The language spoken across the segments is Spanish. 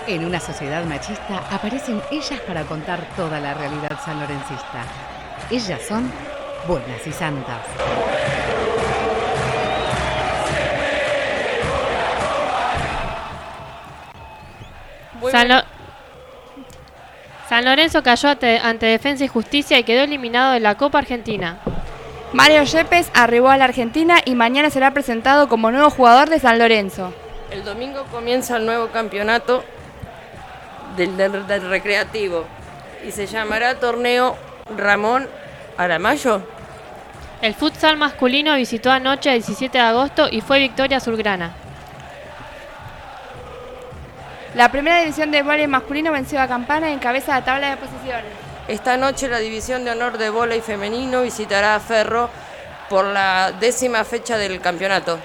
En una sociedad machista aparecen ellas para contar toda la realidad sanlorencista. Ellas son buenas y santas. San Lorenzo cayó ante Defensa y Justicia y quedó eliminado de la Copa Argentina. Mario Yepes arribó a la Argentina y mañana será presentado como nuevo jugador de San Lorenzo. El domingo comienza el nuevo campeonato del recreativo y se llamará Torneo Ramón Aramayo. El futsal masculino visitó anoche el 17 de agosto y fue victoria azulgrana. La primera división de vóley masculino venció a Campana y encabeza la tabla de posiciones. Esta noche la división de honor de vóley femenino visitará a Ferro por la 10ª fecha del campeonato.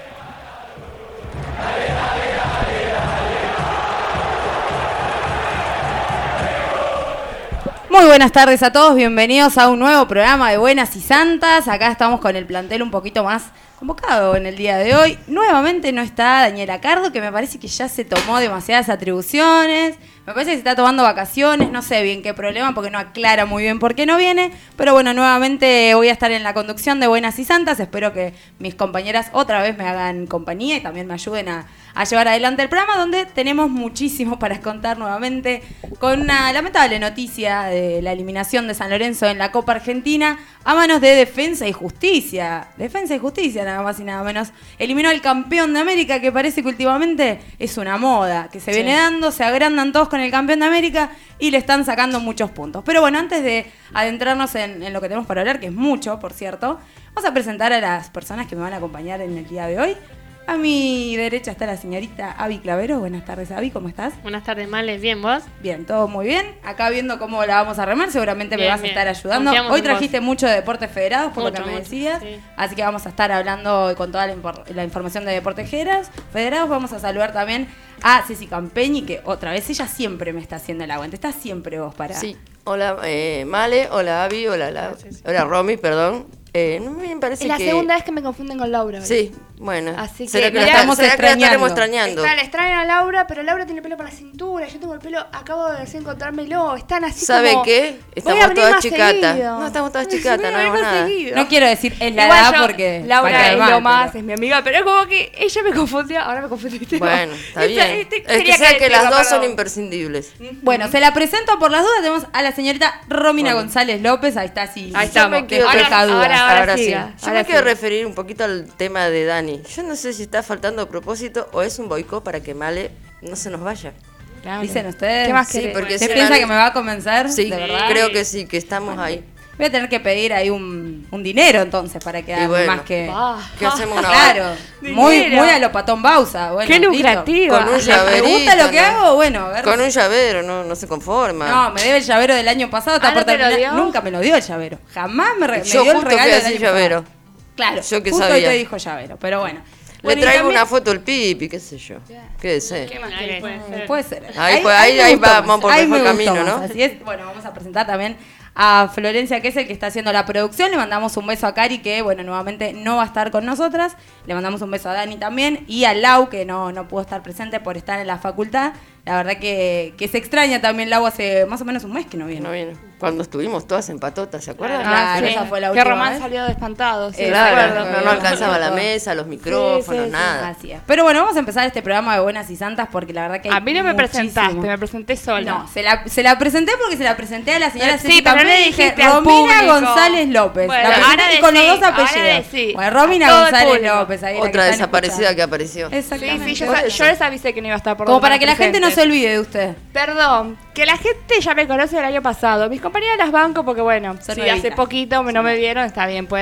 Muy buenas tardes a todos, bienvenidos a un nuevo programa de Buenas y Santas. Acá estamos con el plantel un poquito más convocado en el día de hoy. Nuevamente no está Daniela Cardo, que me parece que ya se tomó demasiadas atribuciones. Me parece que se está tomando vacaciones, no sé bien qué problema, porque no aclara muy bien por qué no viene. Pero bueno, nuevamente voy a estar en la conducción de Buenas y Santas. Espero que mis compañeras otra vez me hagan compañía y también me ayuden a llevar adelante el programa, donde tenemos muchísimo para contar nuevamente, con una lamentable noticia de la eliminación de San Lorenzo en la Copa Argentina a manos de Defensa y Justicia. Defensa y Justicia, nada más y nada menos. Eliminó al campeón de América, que parece que últimamente es una moda, que se viene dando, se agrandan todos con el campeón de América y le están sacando muchos puntos. Pero bueno, antes de adentrarnos en lo que tenemos para hablar, que es mucho, por cierto, vamos a presentar a las personas que me van a acompañar en el día de hoy. A mi derecha está la señorita Avi Clavero. Buenas tardes, Avi, ¿cómo estás? Buenas tardes, Male, ¿bien vos? Bien, todo muy bien. Acá viendo cómo la vamos a remar, seguramente me vas a estar ayudando. Confiamos Hoy en trajiste vos. mucho de deportes federados, por Mucho, lo que me mucho, decías. sí. Así que vamos a estar hablando con toda la información de deportes federados. Vamos a saludar también a Ceci Campeñi, que otra vez ella siempre me está haciendo el aguante. Estás siempre vos para... Sí, hola Male, hola Avi, hola Romy, perdón. Me parece Es la que... segunda vez que me confunden con Laura. Sí, bueno. Así que, ¿Será que la mirá, estamos extrañando? estaremos extrañando? Le extrañan a Laura, pero Laura tiene pelo para la cintura. Yo tengo el pelo, acabo de encontrármelo. Están así ¿Sabe como... qué? Voy a Estamos venir todas más chicatas. seguido. No, estamos todas chicatas, Voy no a venir vemos más nada. seguido. No quiero decir es la Igual edad yo, porque... Laura para es mal, lo más, pero- es mi amiga, pero es como que ella me confundió, ahora me confundiste. Bueno, está bien. Es que Tenía sea que las decirlo, dos son perdón. imprescindibles. Bueno, se la presento por las dudas. Tenemos a la señorita Romina Bueno. González López. Ahí está, sí. Ahí Yo estamos. me quiero- Despeja dudas. Ahora sí. siga, Yo ahora me quiero siga. referir un poquito al tema de Dani. Yo no sé si está faltando a propósito o es un boicot para que Male no se nos vaya. Claro. Dicen ustedes. ¿Qué más Sí, querés? porque ¿Se si piensa Male- que me va a convencer? Sí, ¿De verdad? creo que sí, que estamos ahí. Voy a tener que pedir ahí un dinero entonces para quedar Y bueno. más que... ¿Qué hacemos una Claro, muy Dinero. a lo Patón Bausa. Bueno, Qué listo. lucrativa. Con un ¿Me llaverito, gusta lo que ¿no? hago? Bueno, a ver. Con un llavero, no se conforma. No, me debe el llavero del año pasado. Está ¿Ah, por no te lo terminar. dio? Nunca me lo dio el llavero. Jamás me Yo dio el justo regalo fui a del decir año llavero. pasado. Claro, Yo que justo sabía. hoy te dijo llavero, pero bueno. Le Bueno, y traigo también- una foto del Pipi, qué sé yo. Qué deseo. ¿Qué más Ahí querés? puede ser. Puede ser. Ahí me gustó vamos más. por Ahí mejor me gustó camino, más. ¿no? Así es. Bueno, vamos a presentar también a Florencia, que es el que está haciendo la producción. Le mandamos un beso a Cari, que bueno, nuevamente no va a estar con nosotras. Le mandamos un beso a Dani también. Y a Lau, que no pudo estar presente por estar en la facultad. La verdad que se extraña también Lau, hace más o menos un mes que no viene. No viene. Cuando estuvimos todas en patotas, ¿se acuerdan? Claro, esa fue la Que última Román vez. salió de espantado. Sí, Claro, recuerdo. no alcanzaba la mesa, los micrófonos, sí, nada. Así es. Pero bueno, vamos a empezar este programa de Buenas y Santas porque la verdad que hay A mí no me muchísimo. presentaste, me presenté sola. No, se la presenté porque se la presenté a la señora Sí, Ceci pero no Campbell le y dije dijiste al Romina público. González López. Bueno, la presenté ahora y con los decí, dos ahora apellidos. decí. Bueno, A Romina todo el González público. López. Ahí la que Otra están desaparecida escuchando. que apareció. Sí, Exactamente. yo les avisé que no iba a estar por Como donde para me que la gente no se presenten. olvide de usted. Perdón, que la gente ya me conoce del año pasado. Mis compañeras las banco porque, bueno, Son si nuevitas. hace poquito no me vieron, está bien, puede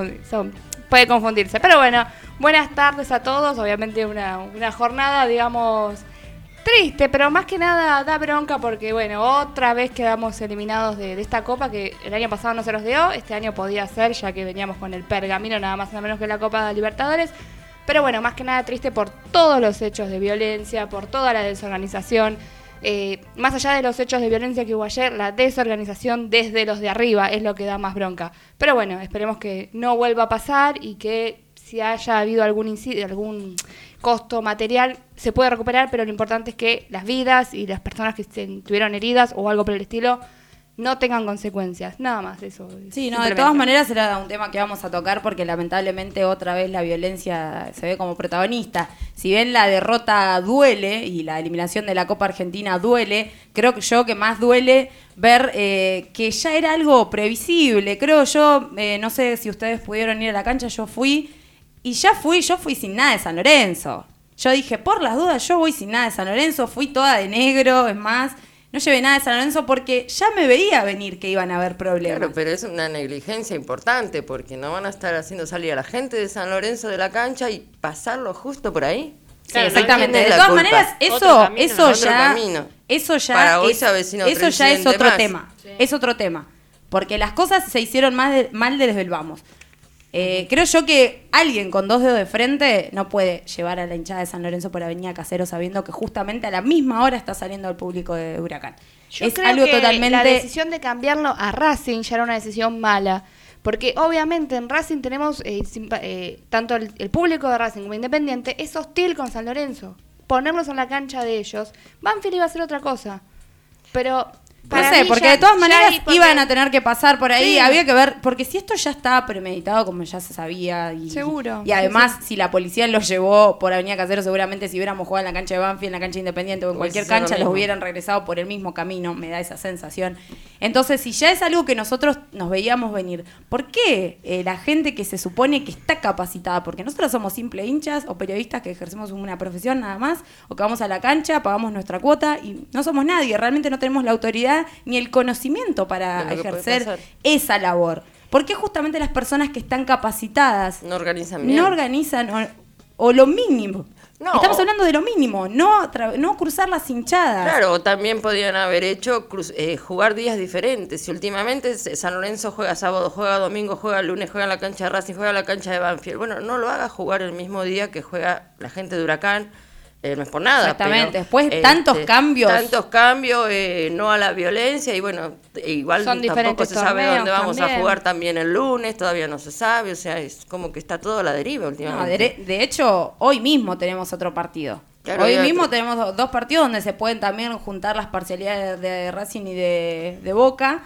confundirse. Pero bueno, buenas tardes a todos. Obviamente una jornada, digamos, triste, pero más que nada da bronca porque, bueno, otra vez quedamos eliminados de esta copa que el año pasado no se nos dio. Este año podía ser, ya que veníamos con el pergamino nada más y nada menos que la Copa de Libertadores. Pero bueno, más que nada triste por todos los hechos de violencia, por toda la desorganización. Más allá de los hechos de violencia que hubo ayer, la desorganización desde los de arriba es lo que da más bronca. Pero bueno, esperemos que no vuelva a pasar y que si haya habido algún costo material se puede recuperar, pero lo importante es que las vidas y las personas que tuvieron heridas o algo por el estilo no tengan consecuencias, nada más eso. Sí, no, de todas maneras era un tema que vamos a tocar porque lamentablemente otra vez la violencia se ve como protagonista. Si bien la derrota duele y la eliminación de la Copa Argentina duele, creo que que más duele ver que ya era algo previsible. Creo yo, no sé si ustedes pudieron ir a la cancha, yo fui sin nada de San Lorenzo. Yo dije, por las dudas, yo voy sin nada de San Lorenzo, fui toda de negro, es más, no llevé nada de San Lorenzo porque ya me veía venir que iban a haber problemas. Claro, pero es una negligencia importante porque no van a estar haciendo salir a la gente de San Lorenzo de la cancha y pasarlo justo por ahí. Sí, Claro, exactamente. ¿quién es De la todas culpa? maneras, eso ya Para hoy se avecina otro eso ya es incidente otro más. tema. Sí. Es otro tema. Porque las cosas se hicieron mal desde el vamos. Creo yo que alguien con 2 dedos de frente no puede llevar a la hinchada de San Lorenzo por Avenida Caseros sabiendo que justamente a la misma hora está saliendo el público de Huracán. Yo es creo algo que totalmente... la decisión de cambiarlo a Racing ya era una decisión mala. Porque obviamente en Racing tenemos, tanto el público de Racing como Independiente es hostil con San Lorenzo. Ponerlos en la cancha de ellos, Banfield iba a hacer otra cosa. Pero... No sé, porque de todas maneras iban a tener que pasar por ahí, sí. Había que ver, porque si esto ya estaba premeditado como ya se sabía seguro. Y además si la policía los llevó por Avenida Caseros, seguramente si hubiéramos jugado en la cancha de Banfield, en la cancha Independiente o en cualquier cancha los hubieran regresado por el mismo camino, me da esa sensación. Entonces, si ya es algo que nosotros nos veíamos venir, ¿por qué la gente que se supone que está capacitada? Porque nosotros somos simples hinchas o periodistas que ejercemos una profesión nada más, o que vamos a la cancha, pagamos nuestra cuota y no somos nadie, realmente no tenemos la autoridad ni el conocimiento para ejercer esa labor. Porque justamente las personas que están capacitadas no organizan bien. No organizan o lo mínimo. No. Estamos hablando de lo mínimo, no cruzar las hinchadas. Claro, también podrían haber hecho jugar días diferentes. Si últimamente San Lorenzo juega sábado, juega domingo, juega lunes, juega en la cancha de Racing, juega en la cancha de Banfield. Bueno, no lo haga jugar el mismo día que juega la gente de Huracán. No es por nada. Exactamente, pero, después tantos cambios. No a la violencia y bueno, igual son tampoco se sabe dónde vamos también. a jugar también el lunes, todavía no se sabe, o sea, es como que está todo a la deriva últimamente. No, de hecho, hoy mismo tenemos otro partido. Claro, hoy mismo tenemos 2 partidos donde se pueden también juntar las parcialidades de Racing y de Boca.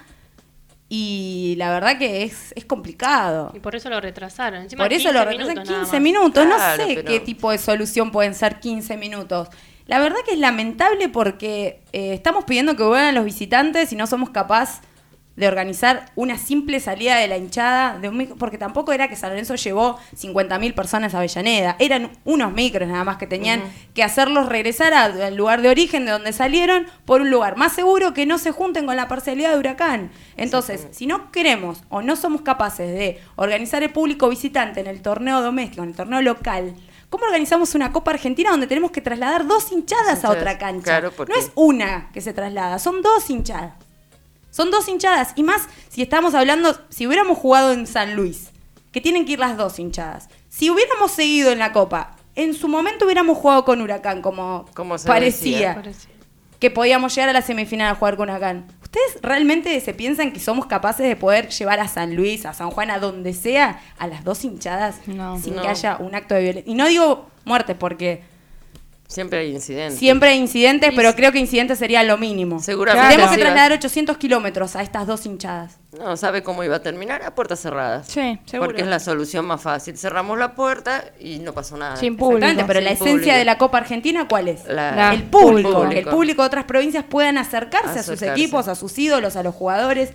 Y la verdad que es complicado. Y por eso lo retrasaron. Encima por eso lo retrasaron 15 minutos. Claro, no sé qué tipo de solución pueden ser 15 minutos. La verdad que es lamentable porque estamos pidiendo que vuelvan los visitantes y no somos capaces de organizar una simple salida de la hinchada, porque tampoco era que San Lorenzo llevó 50.000 personas a Avellaneda, eran unos micros nada más que tenían que hacerlos regresar al lugar de origen de donde salieron por un lugar más seguro, que no se junten con la parcialidad de Huracán. Entonces, si no queremos o no somos capaces de organizar el público visitante en el torneo doméstico, en el torneo local, ¿cómo organizamos una Copa Argentina donde tenemos que trasladar 2 hinchadas a otra cancha? Claro, porque... No es una que se traslada, son 2 hinchadas. Son 2 hinchadas, y más si estamos hablando, si hubiéramos jugado en San Luis, que tienen que ir las 2 hinchadas. Si hubiéramos seguido en la Copa, en su momento hubiéramos jugado con Huracán, como parecía que podíamos llegar a la semifinal a jugar con Huracán. ¿Ustedes realmente se piensan que somos capaces de poder llevar a San Luis, a San Juan, a donde sea, a las 2 hinchadas sin que haya un acto de violencia? Y no digo muertes porque... Siempre hay incidentes. Siempre hay incidentes, pero creo que incidentes sería lo mínimo. Seguramente. Tenemos que trasladar 800 kilómetros a estas 2 hinchadas. No, ¿sabe cómo iba a terminar? A puertas cerradas. Sí, seguro. Porque es la solución más fácil. Cerramos la puerta y no pasó nada. Sin público. Exactamente, pero sin la esencia público. de la Copa Argentina, ¿cuál es? El público. Que el público de otras provincias puedan acercarse a sus Acercarse. equipos, a sus ídolos, a los jugadores,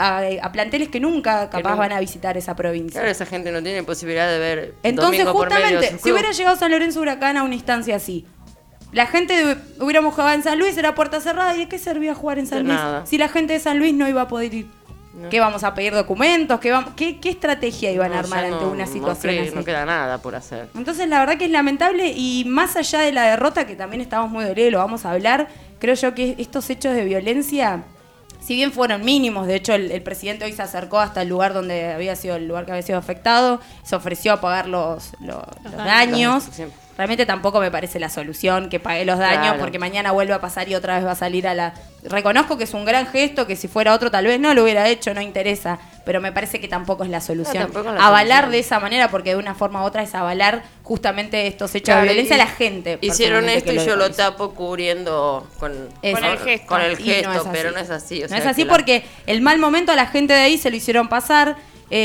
a planteles que nunca capaz van a visitar esa provincia. Claro, esa gente no tiene posibilidad de ver. Entonces, domingo por medio justamente, su si club. hubiera llegado San Lorenzo Huracán a una instancia así, la gente hubiéramos jugado en San Luis, era puerta cerrada, ¿y de qué servía jugar en San De Luis? nada. Si la gente de San Luis no iba a poder ir. No. ¿Qué vamos a pedir documentos? ¿Qué estrategia iban a No, armar ya ante una situación así? No queda nada por hacer. Entonces la verdad que es lamentable, y más allá de la derrota, que también estamos muy dolidos, lo vamos a hablar, creo yo que estos hechos de violencia, si bien fueron mínimos, de hecho el presidente hoy se acercó hasta el lugar donde había sido el lugar que había sido afectado, se ofreció a pagar los daños. realmente tampoco me parece la solución que pague los daños, Claro. porque mañana vuelve a pasar y otra vez va a salir a la... Reconozco que es un gran gesto, que si fuera otro tal vez no lo hubiera hecho, no interesa, pero me parece que tampoco es la solución. tampoco es la Avalar solución. de esa manera, porque de una forma u otra es avalar justamente estos hechos Claro, de violencia a y- la gente. Hicieron personalmente, esto que y yo lo realiza. tapo cubriendo con Eso. Con el gesto. con el Y gesto, no es así. pero no es así. O No sea, es así que porque el mal momento a la gente de ahí se lo hicieron pasar.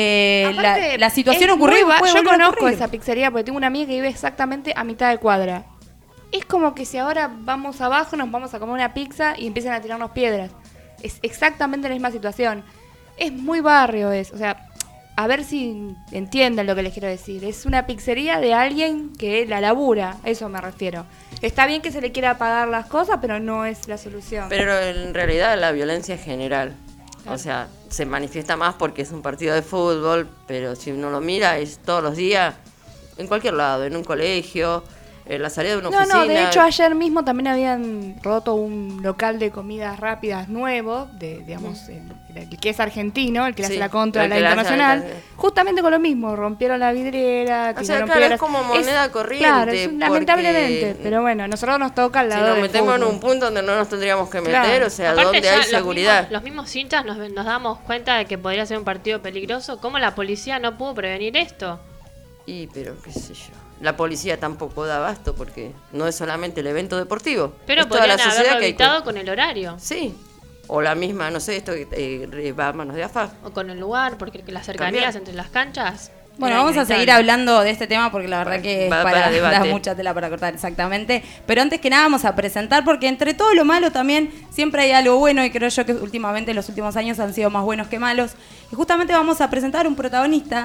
Aparte, La situación es ocurrió. muy y puede yo volver a conozco ocurrir. esa pizzería porque tengo una amiga que vive exactamente a mitad de cuadra. Es como que si ahora vamos abajo, nos vamos a comer una pizza y empiezan a tirarnos piedras. Es exactamente la misma situación. Es muy barrio eso. O sea, a ver si entienden lo que les quiero decir. Es una pizzería de alguien que la labura. A eso me refiero. Está bien que se le quiera pagar las cosas, pero no es la solución. Pero en realidad la violencia es general. O sea, se manifiesta más porque es un partido de fútbol, pero si uno lo mira es todos los días, en cualquier lado, en un colegio, en la salida de una oficina. No, de hecho ayer mismo también habían roto un local de comidas rápidas nuevo, digamos, el que es argentino, el que le Sí, hace la contra a el la que le hace internacional, la- justamente con lo mismo, rompieron la vidriera, O sea, tiraron claro, piedras. es como moneda corriente, Claro, lamentablemente, porque pero bueno, a nosotros nos toca al Si lado nos del metemos en fútbol. un punto donde no nos tendríamos que meter, Claro. o sea, Aparte donde ya hay seguridad. Los mismos hinchas nos damos cuenta de que podría ser un partido peligroso. ¿Cómo la policía no pudo prevenir esto? Y, pero qué sé yo. La policía tampoco da abasto porque no es solamente el evento deportivo. Pero es toda la podrían sociedad haberlo que hay evitado con el horario. Sí. O la misma, no sé, esto va a manos de AFA. O con el lugar, porque las cercanías También. entre las canchas. Bueno, era vamos a seguir inevitable. hablando de este tema porque la verdad que es para debate. da mucha tela para cortar, exactamente. Pero antes que nada vamos a presentar, porque entre todo lo malo también siempre hay algo bueno y creo yo que últimamente los últimos años han sido más buenos que malos. Y justamente vamos a presentar un protagonista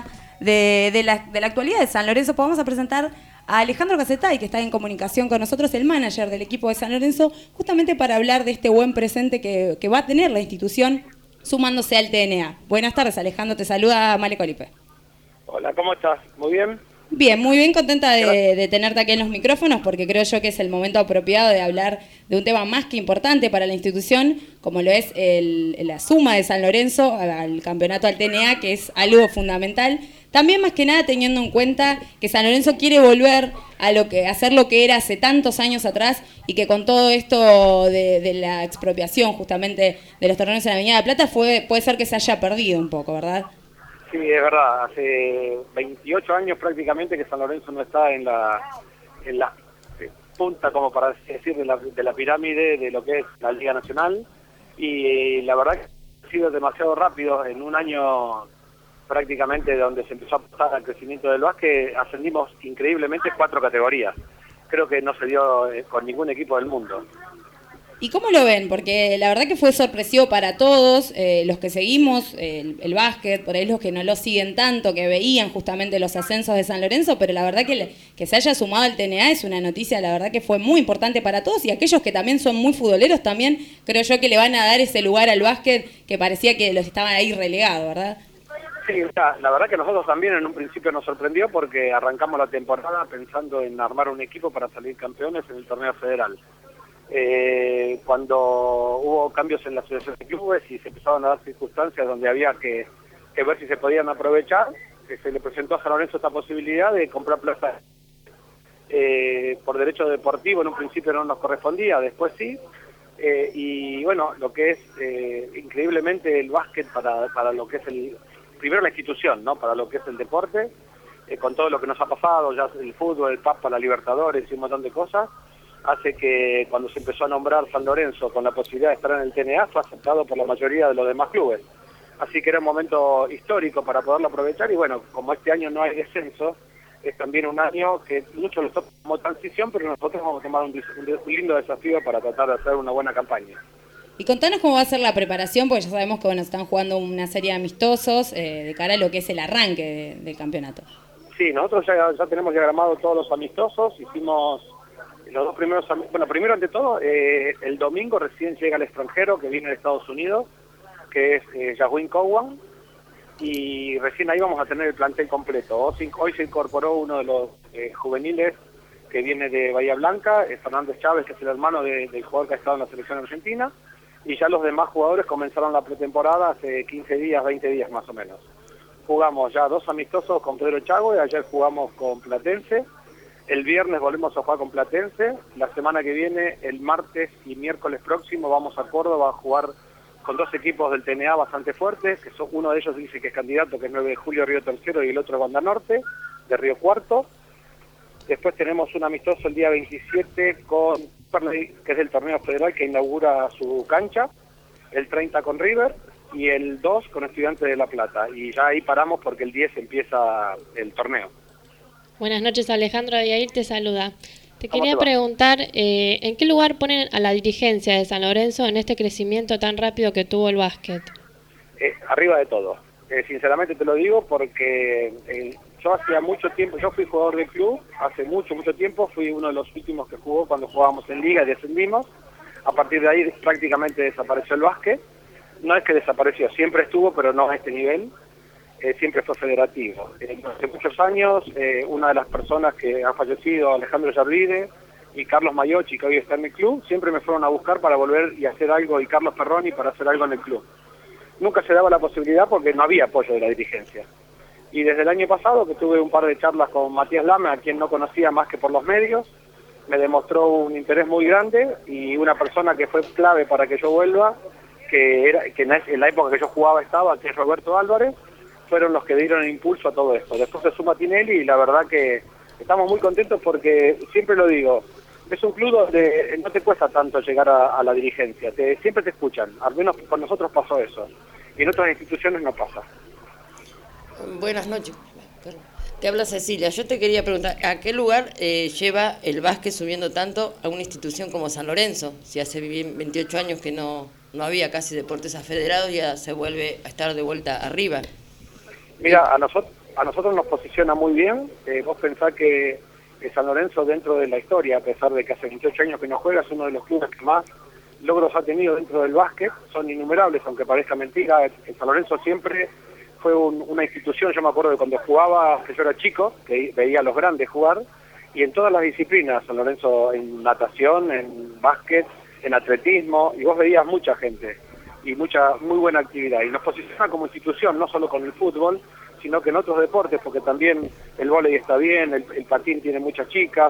de la actualidad de San Lorenzo. Pues vamos a presentar a Alejandro Casetay, que está en comunicación con nosotros, el manager del equipo de San Lorenzo, justamente para hablar de este buen presente que va a tener la institución sumándose al TNA. Buenas tardes, Alejandro, te saluda Male Colipe. Hola, ¿cómo estás? ¿Muy bien? Bien, muy bien, contenta de tenerte aquí en los micrófonos porque creo yo que es el momento apropiado de hablar de un tema más que importante para la institución, como lo es la suma de San Lorenzo al campeonato al TNA, que es algo fundamental. También más que nada teniendo en cuenta que San Lorenzo quiere volver a hacer lo que era hace tantos años atrás y que con todo esto de la expropiación justamente de los terrenos en la Avenida de Plata puede ser que se haya perdido un poco, ¿verdad? Sí, es verdad. Hace 28 años prácticamente que San Lorenzo no está en la punta, como para decir, de la pirámide de lo que es la Liga Nacional. Y la verdad que ha sido demasiado rápido. En un año prácticamente donde se empezó a apostar al crecimiento del básquet, ascendimos increíblemente 4 categorías. Creo que no se dio con ningún equipo del mundo. ¿Y cómo lo ven? Porque la verdad que fue sorpresivo para todos, los que seguimos el básquet, por ahí los que no lo siguen tanto, que veían justamente los ascensos de San Lorenzo, pero la verdad que se haya sumado al TNA es una noticia, la verdad que fue muy importante para todos y aquellos que también son muy futboleros también creo yo que le van a dar ese lugar al básquet que parecía que los estaban ahí relegados, ¿verdad? Sí, la verdad que nosotros también en un principio nos sorprendió porque arrancamos la temporada pensando en armar un equipo para salir campeones en el torneo federal. Cuando hubo cambios en la asociación de clubes y se empezaron a dar circunstancias donde había que ver si se podían aprovechar, se le presentó a San Lorenzo esta posibilidad de comprar plaza. Por derecho deportivo en un principio no nos correspondía, después sí. Y bueno, lo que es increíblemente el básquet para lo que es primero la institución, ¿no? Para lo que es el deporte, con todo lo que nos ha pasado, ya el fútbol, el Papa, la Libertadores y un montón de cosas, hace que cuando se empezó a nombrar San Lorenzo con la posibilidad de estar en el TNA fue aceptado por la mayoría de los demás clubes. Así que era un momento histórico para poderlo aprovechar y bueno, como este año no hay descenso, es también un año que muchos lo toman como transición, pero nosotros vamos a tomar un lindo desafío para tratar de hacer una buena campaña. Y contanos cómo va a ser la preparación, porque ya sabemos que bueno, están jugando una serie de amistosos de cara a lo que es el arranque del campeonato. Sí, nosotros ya tenemos diagramado todos los amistosos, hicimos los dos primeros, bueno, primero ante todo, el domingo recién llega el extranjero que viene de Estados Unidos, que es Yahwin Cowan, y recién ahí vamos a tener el plantel completo. Hoy se incorporó uno de los juveniles que viene de Bahía Blanca, Fernández Chávez, que es el hermano del jugador que ha estado en la selección argentina, y ya los demás jugadores comenzaron la pretemporada hace 15 días, 20 días más o menos. Jugamos ya 2 amistosos con Pedro Chago y ayer jugamos con Platense, El viernes volvemos a jugar con Platense. La semana que viene, el martes y miércoles próximo, vamos a Córdoba a jugar con 2 equipos del TNA bastante fuertes, que son, uno de ellos dice que es candidato, que es 9 de julio Río Tercero, y el otro Banda Norte, de Río Cuarto. Después tenemos un amistoso el día 27 con Perley, que es del torneo federal, que inaugura su cancha, el 30 con River, y el 2 con Estudiantes de La Plata. Y ya ahí paramos porque el 10 empieza el torneo. Buenas noches, Alejandro Abigail te saluda. Te ¿Cómo quería te va? preguntar, ¿en qué lugar ponen a la dirigencia de San Lorenzo en este crecimiento tan rápido que tuvo el básquet? Arriba de todo. Sinceramente te lo digo porque yo hacía mucho tiempo, yo fui jugador de club, hace mucho tiempo, fui uno de los últimos que jugó cuando jugábamos en liga y descendimos. A partir de ahí prácticamente desapareció el básquet. No es que desapareció, siempre estuvo, pero no a este nivel. Siempre fue federativo. Hace muchos años, una de las personas que ha fallecido, Alejandro Yarvide y Carlos Mayochi, que hoy está en el club, siempre me fueron a buscar para volver y hacer algo, y Carlos Perroni para hacer algo en el club. Nunca se daba la posibilidad porque no había apoyo de la dirigencia. Y desde el año pasado, que tuve un par de charlas con Matías Lame, a quien no conocía más que por los medios, me demostró un interés muy grande, y una persona que fue clave para que yo vuelva, que en la época que yo jugaba estaba, que es Roberto Álvarez, fueron los que dieron el impulso a todo esto. Después se suma Tinelli, y la verdad que estamos muy contentos porque, siempre lo digo, es un club donde no te cuesta tanto llegar a la dirigencia, siempre te escuchan, al menos con nosotros pasó eso, y en otras instituciones no pasa. Buenas noches. Te habla Cecilia. Yo te quería preguntar, ¿a qué lugar lleva el básquet subiendo tanto a una institución como San Lorenzo? Si hace 28 años que no había casi deportes afederados, ya se vuelve a estar de vuelta arriba. Mira, a nosotros nos posiciona muy bien. Vos pensás que San Lorenzo, dentro de la historia, a pesar de que hace 28 años que no juega, es uno de los clubes que más logros ha tenido dentro del básquet. Son innumerables, aunque parezca mentira. San Lorenzo siempre fue una institución. Yo me acuerdo de cuando jugaba, que yo era chico, que veía a los grandes jugar, y en todas las disciplinas, San Lorenzo, en natación, en básquet, en atletismo, y vos veías mucha gente y muy buena actividad, y nos posiciona como institución, no solo con el fútbol, sino que en otros deportes, porque también el vóley está bien, el patín tiene muchas chicas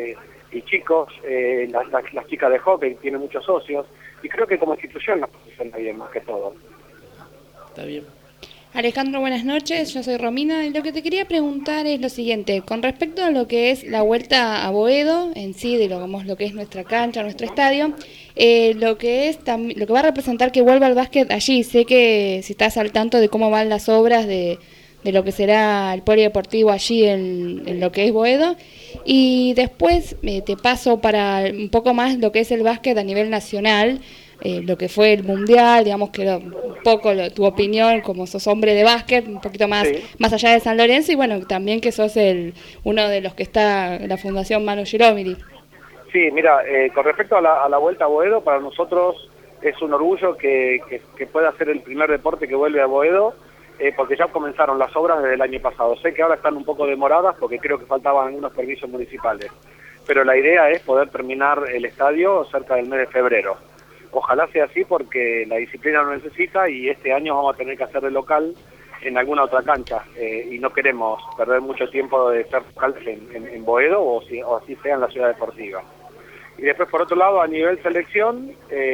y chicos, las chicas de hockey tienen muchos socios, y creo que como institución nos posiciona bien más que todo. Está bien. Alejandro, buenas noches, yo soy Romina, y lo que te quería preguntar es lo siguiente, con respecto a lo que es la vuelta a Boedo, en sí, de lo que es nuestra cancha, nuestro estadio, lo que va a representar que vuelva el básquet allí. Sé que si estás al tanto de cómo van las obras de lo que será el polideportivo allí en lo que es Boedo, y después te paso para un poco más lo que es el básquet a nivel nacional, lo que fue el mundial, digamos que un poco tu opinión, como sos hombre de básquet, un poquito más, sí, más allá de San Lorenzo, y bueno, también que sos uno de los que está en la Fundación Manu Giromiri. Sí, mira, con respecto a la vuelta a Boedo, para nosotros es un orgullo que pueda ser el primer deporte que vuelve a Boedo, porque ya comenzaron las obras desde el año pasado. Sé que ahora están un poco demoradas porque creo que faltaban algunos permisos municipales, pero la idea es poder terminar el estadio cerca del mes de febrero. Ojalá sea así porque la disciplina lo necesita, y este año vamos a tener que hacer de local en alguna otra cancha, y no queremos perder mucho tiempo de ser local en Boedo o así sea en la ciudad deportiva. Y después, por otro lado, a nivel selección,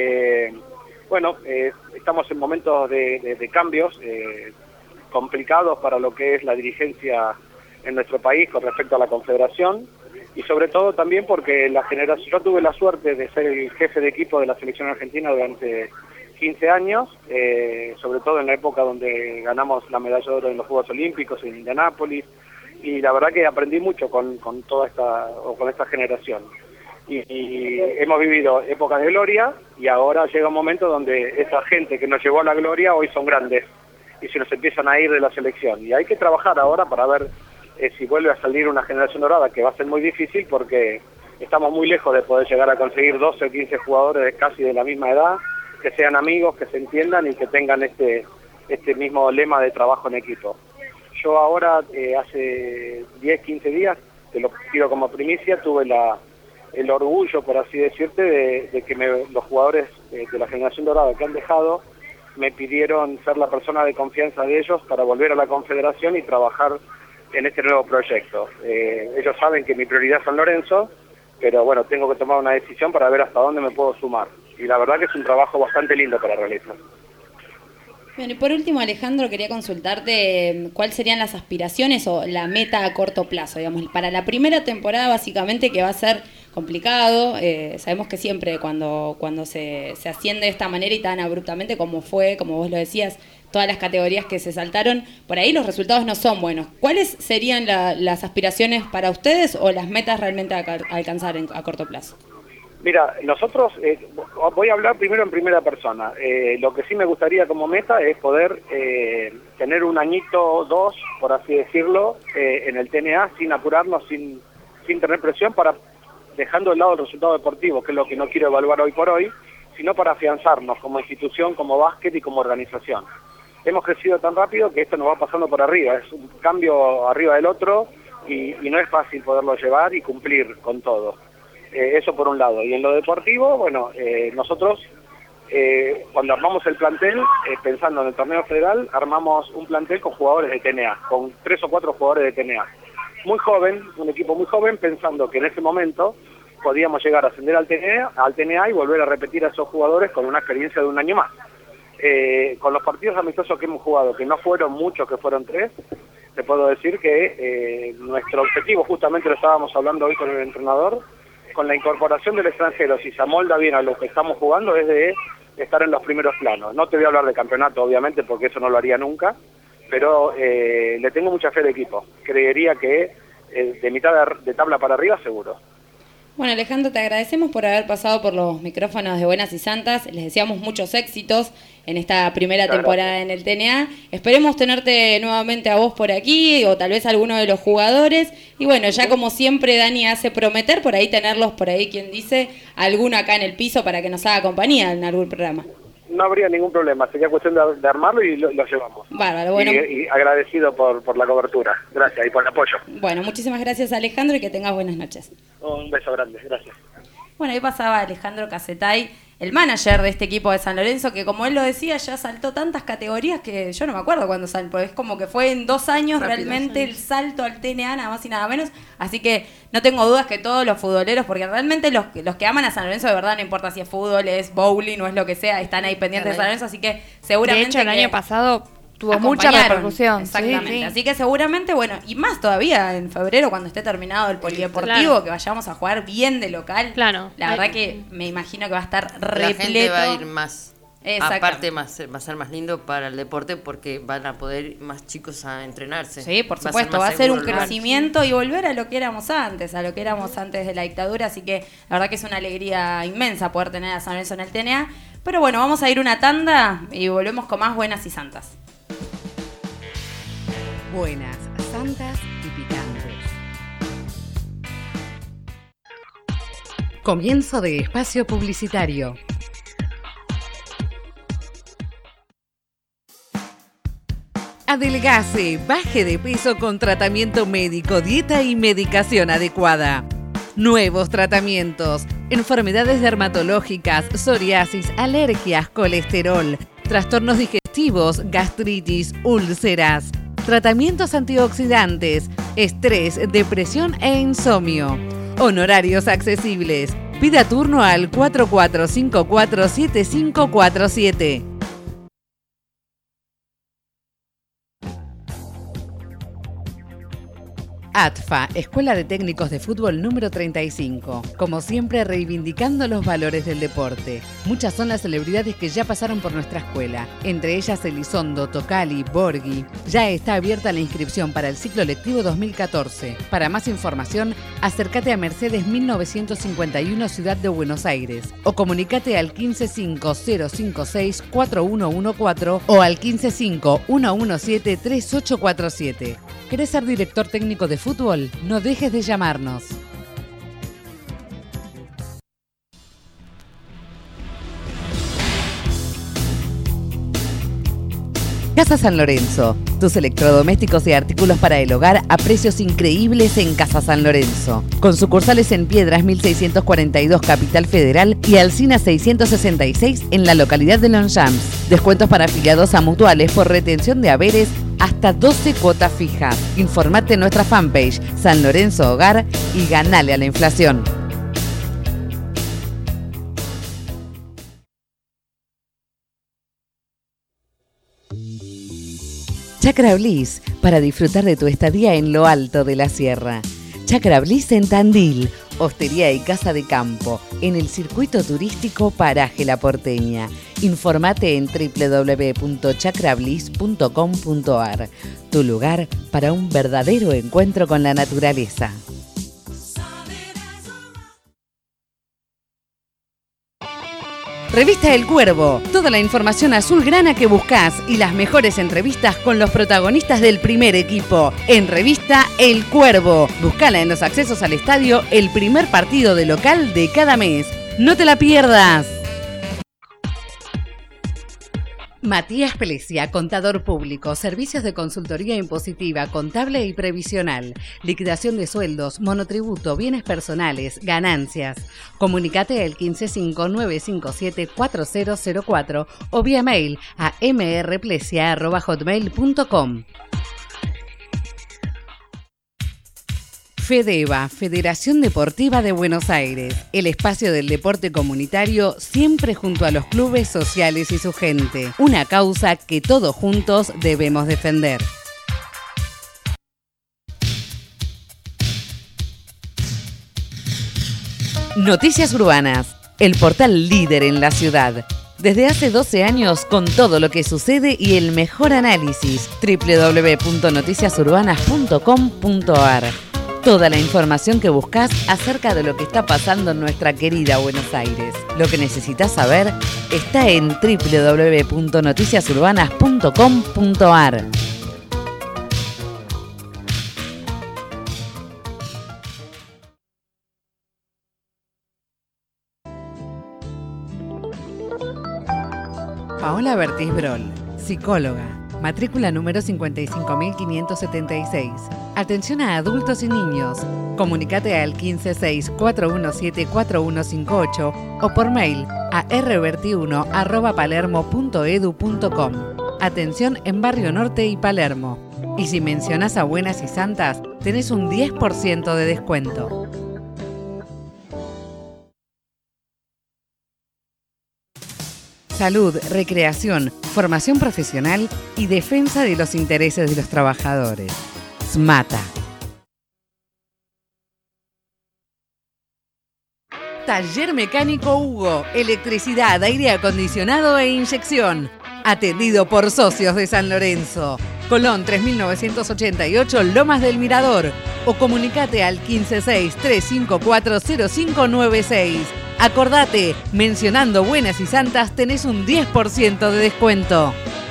estamos en momentos de cambios complicados para lo que es la dirigencia en nuestro país con respecto a la Confederación, y sobre todo también porque yo tuve la suerte de ser el jefe de equipo de la selección argentina durante 15 años, sobre todo en la época donde ganamos la medalla de oro en los Juegos Olímpicos en Indianápolis, y la verdad que aprendí mucho con esta generación. Y hemos vivido épocas de gloria, y ahora llega un momento donde esa gente que nos llevó a la gloria hoy son grandes y se nos empiezan a ir de la selección, y hay que trabajar ahora para ver si vuelve a salir una generación dorada, que va a ser muy difícil porque estamos muy lejos de poder llegar a conseguir 12 o 15 jugadores casi de la misma edad, que sean amigos, que se entiendan y que tengan este mismo lema de trabajo en equipo. Yo ahora, hace 10, 15 días, te lo tiro como primicia, tuve el orgullo, por así decirte, de que los jugadores de la generación dorada que han dejado me pidieron ser la persona de confianza de ellos para volver a la Confederación y trabajar en este nuevo proyecto. Ellos saben que mi prioridad es San Lorenzo, pero bueno, tengo que tomar una decisión para ver hasta dónde me puedo sumar. Y la verdad que es un trabajo bastante lindo para realizar. Bueno, y por último, Alejandro, quería consultarte cuáles serían las aspiraciones o la meta a corto plazo, digamos, para la primera temporada básicamente, que va a ser complicado. Sabemos que siempre cuando se asciende de esta manera y tan abruptamente como fue, como vos lo decías, todas las categorías que se saltaron, por ahí los resultados no son buenos. ¿Cuáles serían las aspiraciones para ustedes o las metas realmente a alcanzar a corto plazo? Mira, nosotros, voy a hablar primero en primera persona. Lo que sí me gustaría como meta es poder tener un añito, 2, por así decirlo, en el TNA sin apurarnos, sin tener presión, para dejando de lado el resultado deportivo, que es lo que no quiero evaluar hoy por hoy, sino para afianzarnos como institución, como básquet y como organización. Hemos crecido tan rápido que esto nos va pasando por arriba, es un cambio arriba del otro y no es fácil poderlo llevar y cumplir con todo. Eso por un lado. Y en lo deportivo, bueno, nosotros cuando armamos el plantel, pensando en el torneo federal, armamos un plantel con jugadores de TNA, con 3 o 4 jugadores de TNA. Muy joven, un equipo muy joven, pensando que en ese momento podíamos llegar a ascender al TNA y volver a repetir a esos jugadores con una experiencia de un año más. Con los partidos amistosos que hemos jugado, que no fueron muchos, que fueron 3, te puedo decir que nuestro objetivo, justamente lo estábamos hablando hoy con el entrenador, con la incorporación del extranjero, si se amolda bien a lo que estamos jugando, es de estar en los primeros planos. No te voy a hablar de campeonato, obviamente, porque eso no lo haría nunca, pero le tengo mucha fe al equipo. Creería que de mitad de tabla para arriba, seguro. Bueno, Alejandro, te agradecemos por haber pasado por los micrófonos de Buenas y Santas. Les deseamos muchos éxitos en esta primera temporada en el TNA. Esperemos tenerte nuevamente a vos por aquí o tal vez a alguno de los jugadores. Y bueno, ya como siempre Dani hace prometer, por ahí tenerlos, por ahí quien dice, alguno acá en el piso para que nos haga compañía en algún programa. No habría ningún problema, sería cuestión de armarlo y lo llevamos. Bárbaro, bueno. Y agradecido por la cobertura, gracias, y por el apoyo. Bueno, muchísimas gracias, Alejandro, y que tengas buenas noches. Un beso grande, gracias. Bueno, ahí pasaba Alejandro Casetay, el manager de este equipo de San Lorenzo, que como él lo decía, ya saltó tantas categorías que yo no me acuerdo cuándo saltó. Es como que fue en 2 años realmente el salto al TNA, nada más y nada menos. Así que no tengo dudas que todos los futboleros, porque realmente los que aman a San Lorenzo, de verdad, no importa si es fútbol, es bowling o es lo que sea, están ahí pendientes de San Lorenzo, así que seguramente... De hecho, el año pasado tuvo mucha repercusión. Exactamente. Sí. Así que seguramente, bueno, y más todavía en febrero, cuando esté terminado el polideportivo, que vayamos a jugar bien de local. Claro. La verdad que me imagino que va a estar repleto. La gente va a ir más. Aparte va a ser más lindo para el deporte porque van a poder ir más chicos a entrenarse. Sí, por supuesto, va a ser un crecimiento y volver a lo que éramos antes, de la dictadura, así que la verdad que es una alegría inmensa poder tener a San Lorenzo en el TNA. Pero bueno, vamos a ir una tanda y volvemos con más Buenas y Santas. Buenas, santas y picantes. Comienzo de espacio publicitario. Adelgace, baje de peso con tratamiento médico, dieta y medicación adecuada. Nuevos tratamientos, enfermedades dermatológicas, psoriasis, alergias, colesterol, trastornos digestivos, gastritis, úlceras. Tratamientos antioxidantes, estrés, depresión e insomnio. Honorarios accesibles. Pida turno al 4454-7547. ATFA, Escuela de Técnicos de Fútbol número 35. Como siempre, reivindicando los valores del deporte. Muchas son las celebridades que ya pasaron por nuestra escuela. Entre ellas Elizondo, Tocali, Borghi. Ya está abierta la inscripción para el ciclo lectivo 2014. Para más información, acércate a Mercedes 1951, Ciudad de Buenos Aires. O comunícate al 155-056-4114 o al 155-117-3847. ¿Querés ser director técnico de fútbol? No dejes de llamarnos. Casa San Lorenzo. Tus electrodomésticos y artículos para el hogar a precios increíbles en Casa San Lorenzo. Con sucursales en Piedras 1642 Capital Federal y Alsina 666 en la localidad de Longchamps. Descuentos para afiliados a mutuales por retención de haberes hasta 12 cuotas fijas. Informate en nuestra fanpage San Lorenzo Hogar y ganale a la inflación. Chacra Bliss, para disfrutar de tu estadía en lo alto de la sierra. Chacra Bliss en Tandil, hostería y casa de campo, en el circuito turístico Paraje La Porteña. Informate en www.chacrabliss.com.ar, tu lugar para un verdadero encuentro con la naturaleza. Revista El Cuervo, toda la información azulgrana que buscas y las mejores entrevistas con los protagonistas del primer equipo. En Revista El Cuervo, búscala en los accesos al estadio el primer partido de local de cada mes. ¡No te la pierdas! Matías Plesia, contador público, servicios de consultoría impositiva, contable y previsional, liquidación de sueldos, monotributo, bienes personales, ganancias. Comunicate al 155-957-4004 o vía mail a mrplesia@hotmail.com. FEDEVA, Federación Deportiva de Buenos Aires, el espacio del deporte comunitario siempre junto a los clubes sociales y su gente. Una causa que todos juntos debemos defender. Noticias Urbanas, el portal líder en la ciudad. Desde hace 12 años con todo lo que sucede y el mejor análisis. www.noticiasurbanas.com.ar. Toda la información que buscas acerca de lo que está pasando en nuestra querida Buenos Aires. Lo que necesitas saber está en www.noticiasurbanas.com.ar. Paola Bertis Brol, psicóloga. Matrícula número 55.576. Atención a adultos y niños. Comunicate al 156-417-4158 o por mail a rberti1@palermo.edu.com. Atención en Barrio Norte y Palermo. Y si mencionas a Buenas y Santas, tenés un 10% de descuento. Salud, recreación, formación profesional y defensa de los intereses de los trabajadores. SMATA. Taller Mecánico Hugo, electricidad, aire acondicionado e inyección. Atendido por socios de San Lorenzo. Colón 3988, Lomas del Mirador. O comunicate al 156-354-0596. Acordate, mencionando Buenas y Santas tenés un 10% de descuento.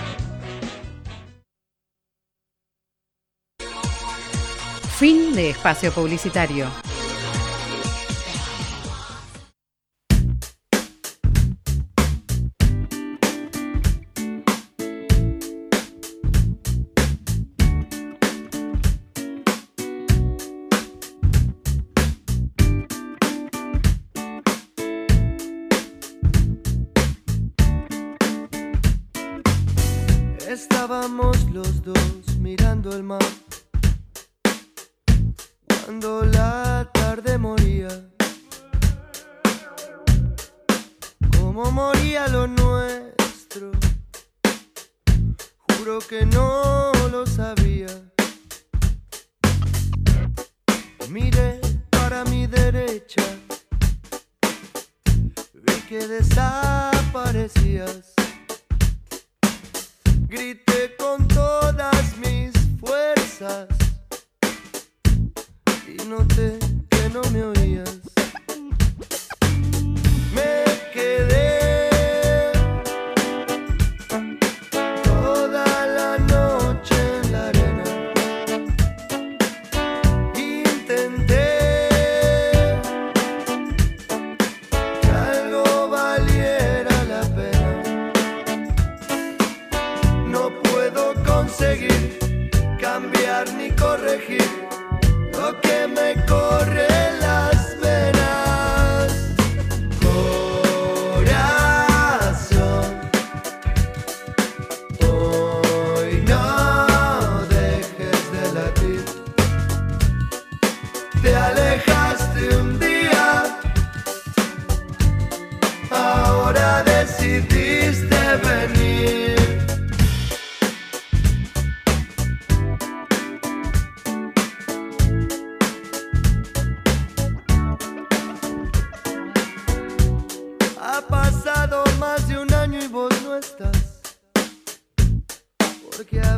Fin de espacio publicitario. Estábamos los dos mirando el mar cuando la tarde moría, como moría lo nuestro. Juro que no lo sabía. Miré para mi derecha, vi que desaparecías. Grité con todas mis fuerzas y noté que no me oías. Me quedé toda la noche en la arena. Intenté que algo valiera la pena. No puedo conseguir cambiar ni corregir lo que me corre las venas.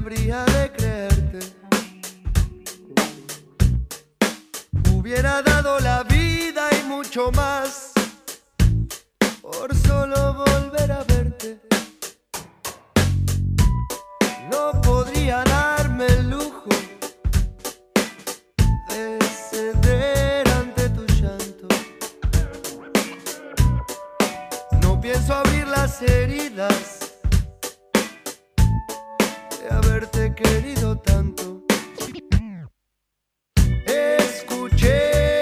habría de creerte. Hubiera dado la vida y mucho más por solo volver a verte. No podría darme el lujo de ceder ante tu llanto. No pienso abrir las heridas de haberte querido tanto. Escuché,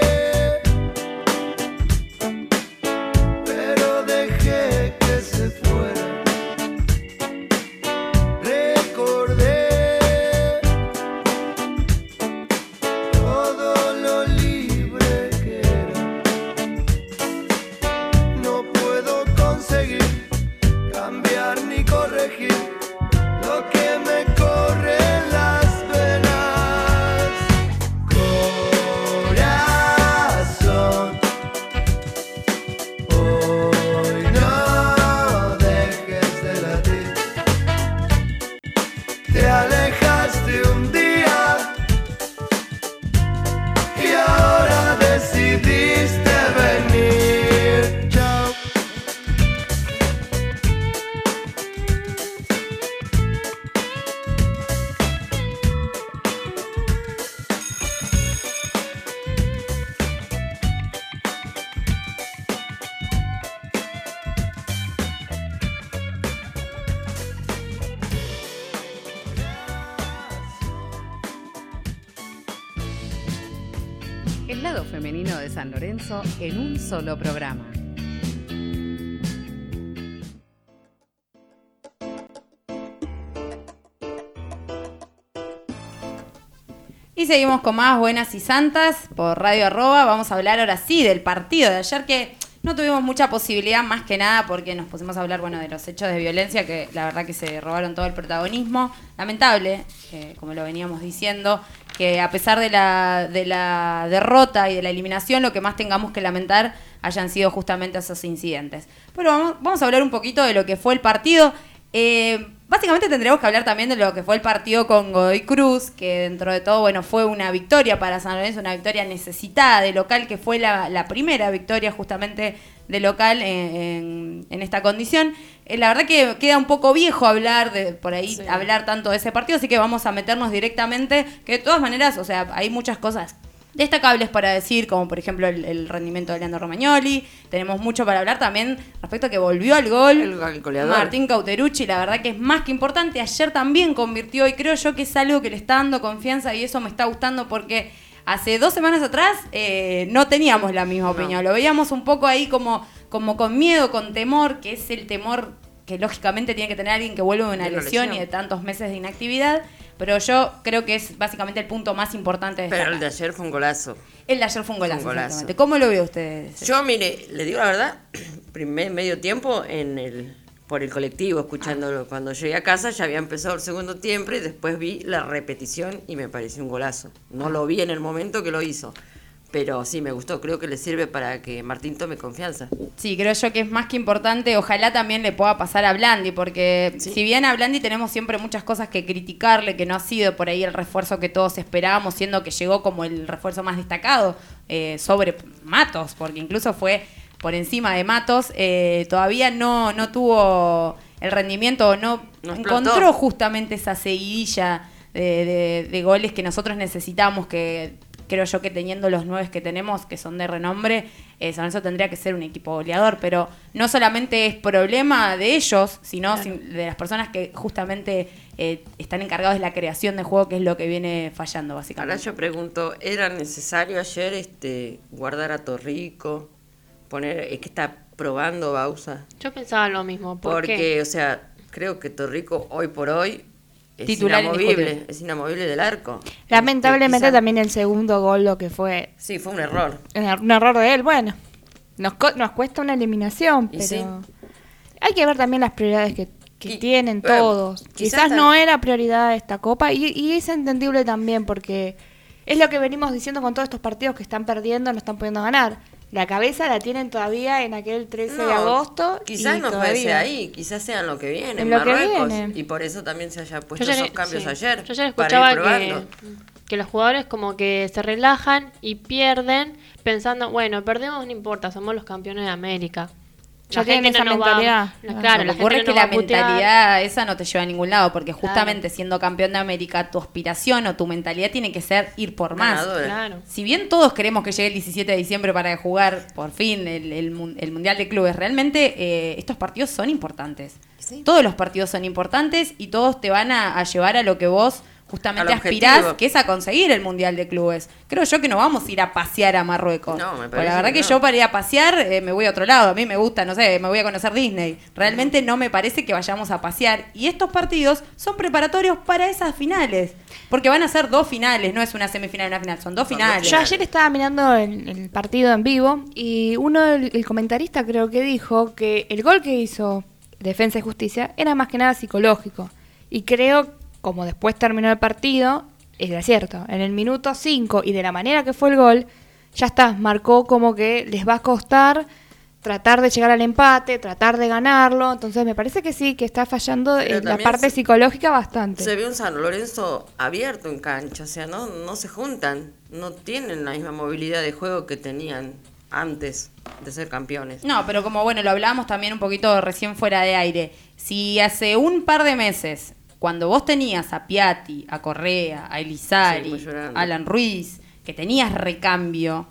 pero dejé que se fuera. Recordé todo lo libre que era. No puedo conseguir cambiar ni corregir lo que me corre en las venas. Corazón, hoy no dejes de latir. Te alejaste un día y ahora decidiste venir. Chao. El lado femenino de San Lorenzo en un solo programa. Y seguimos con más Buenas y Santas por Radio Arroba. Vamos a hablar ahora sí del partido de ayer, que no tuvimos mucha posibilidad, más que nada porque nos pusimos a hablar, bueno, de los hechos de violencia, que la verdad que se robaron todo el protagonismo. Lamentable, como lo veníamos diciendo, que a pesar de la derrota y de la eliminación, lo que más tengamos que lamentar hayan sido justamente esos incidentes. Pero vamos a hablar un poquito de lo que fue el partido. Básicamente tendríamos que hablar también de lo que fue el partido con Godoy Cruz, que dentro de todo, bueno, fue una victoria para San Lorenzo, una victoria necesitada de local, que fue la primera victoria justamente de local en esta condición. La verdad que queda un poco viejo hablar hablar tanto de ese partido, así que vamos a meternos directamente, que de todas maneras, o sea, hay muchas cosas destacables para decir, como por ejemplo el rendimiento de Leandro Romagnoli. Tenemos mucho para hablar también respecto a que volvió al gol El goleador. Martín Cauterucci, la verdad que es más que importante. Ayer también convirtió y creo yo que es algo que le está dando confianza y eso me está gustando porque hace 2 semanas atrás no teníamos la misma opinión. Lo veíamos un poco ahí como con miedo, con temor, que es el temor que lógicamente tiene que tener alguien que vuelve de una lesión y de tantos meses de inactividad. Pero yo creo que es básicamente el punto más importante de Pero el de ayer fue un golazo. El de ayer fue un golazo, exactamente. ¿Cómo lo ve usted? Yo, mire, le digo la verdad, medio tiempo por el colectivo, escuchándolo. Cuando llegué a casa ya había empezado el segundo tiempo y después vi la repetición y me pareció un golazo. No lo vi en el momento que lo hizo, pero sí me gustó. Creo que le sirve para que Martín tome confianza. Sí, creo yo que es más que importante. Ojalá también le pueda pasar a Blandi, porque si bien a Blandi tenemos siempre muchas cosas que criticarle, que no ha sido por ahí el refuerzo que todos esperábamos, siendo que llegó como el refuerzo más destacado sobre Matos, porque incluso fue por encima de Matos, todavía no tuvo el rendimiento, no encontró justamente esa seguidilla de goles que nosotros necesitamos, que creo yo que teniendo los 9 que tenemos, que son de renombre, San Lorenzo tendría que ser un equipo goleador, pero no solamente es problema de ellos, sino de las personas que justamente están encargados de la creación de juego, que es lo que viene fallando básicamente. Ahora yo pregunto, ¿era necesario ayer guardar a Torrico? Que está probando Bausa. Yo pensaba lo mismo. Porque, o sea, creo que Torrico hoy por hoy es inamovible del arco. Lamentablemente también el segundo gol lo que fue... Sí, fue un error. Un error de él, bueno. Nos cuesta una eliminación, pero sí. Hay que ver también las prioridades que tienen todos. Quizás no era prioridad esta Copa y es entendible también porque es lo que venimos diciendo con todos estos partidos que están perdiendo, no están pudiendo ganar. la cabeza la tienen todavía en aquel 13 de No, agosto. Quizás y no todavía- fuese ahí, quizás sea en lo que viene, en En lo que Marruecos. viene. Y por eso también se haya puesto Yo ya esos le- cambios sí. ayer. Yo ya para escuchaba ir probando. que los jugadores como que se relajan y pierden pensando, bueno, perdemos, no importa, somos los campeones de América. Ya tienen esa mentalidad. Claro, Lo la que ocurre gente es no que va la a putear. mentalidad esa no te lleva a ningún lado, porque justamente siendo campeón de América, tu aspiración o tu mentalidad tiene que ser ir por más. Ganadora. Claro. Si bien todos queremos que llegue el 17 de diciembre para jugar por fin el Mundial de Clubes, realmente estos partidos son importantes. Sí. Todos los partidos son importantes y todos te van a llevar a lo que vos justamente Al aspirás, objetivo. que es a conseguir el Mundial de Clubes. Creo yo que no vamos a ir a pasear a Marruecos. No, me Porque parece la verdad que que no. yo para ir a pasear me voy a otro lado. A mí me gusta, no sé, me voy a conocer Disney. Realmente no me parece que vayamos a pasear. Y estos partidos son preparatorios para esas finales. Porque van a ser 2 finales, no es una semifinal y una final, son 2 Son finales. Yo ayer estaba mirando el partido en vivo y el comentarista creo que dijo que el gol que hizo Defensa y Justicia era más que nada psicológico. Y creo, como después terminó el partido, era cierto. En el minuto 5 y de la manera que fue el gol, ya está, marcó como que les va a costar tratar de llegar al empate, tratar de ganarlo. Entonces me parece que sí, que está fallando Pero en la también parte psicológica bastante. Se ve un San Lorenzo abierto en cancha, o sea, no se juntan, no tienen la misma movilidad de juego que tenían antes de ser campeones. No, pero como bueno, lo hablábamos también un poquito recién fuera de aire. Si hace un par de meses, cuando vos tenías a Piatti, a Correa, a Sí, Elizari, muy llorando. a Alan Ruiz, que tenías recambio,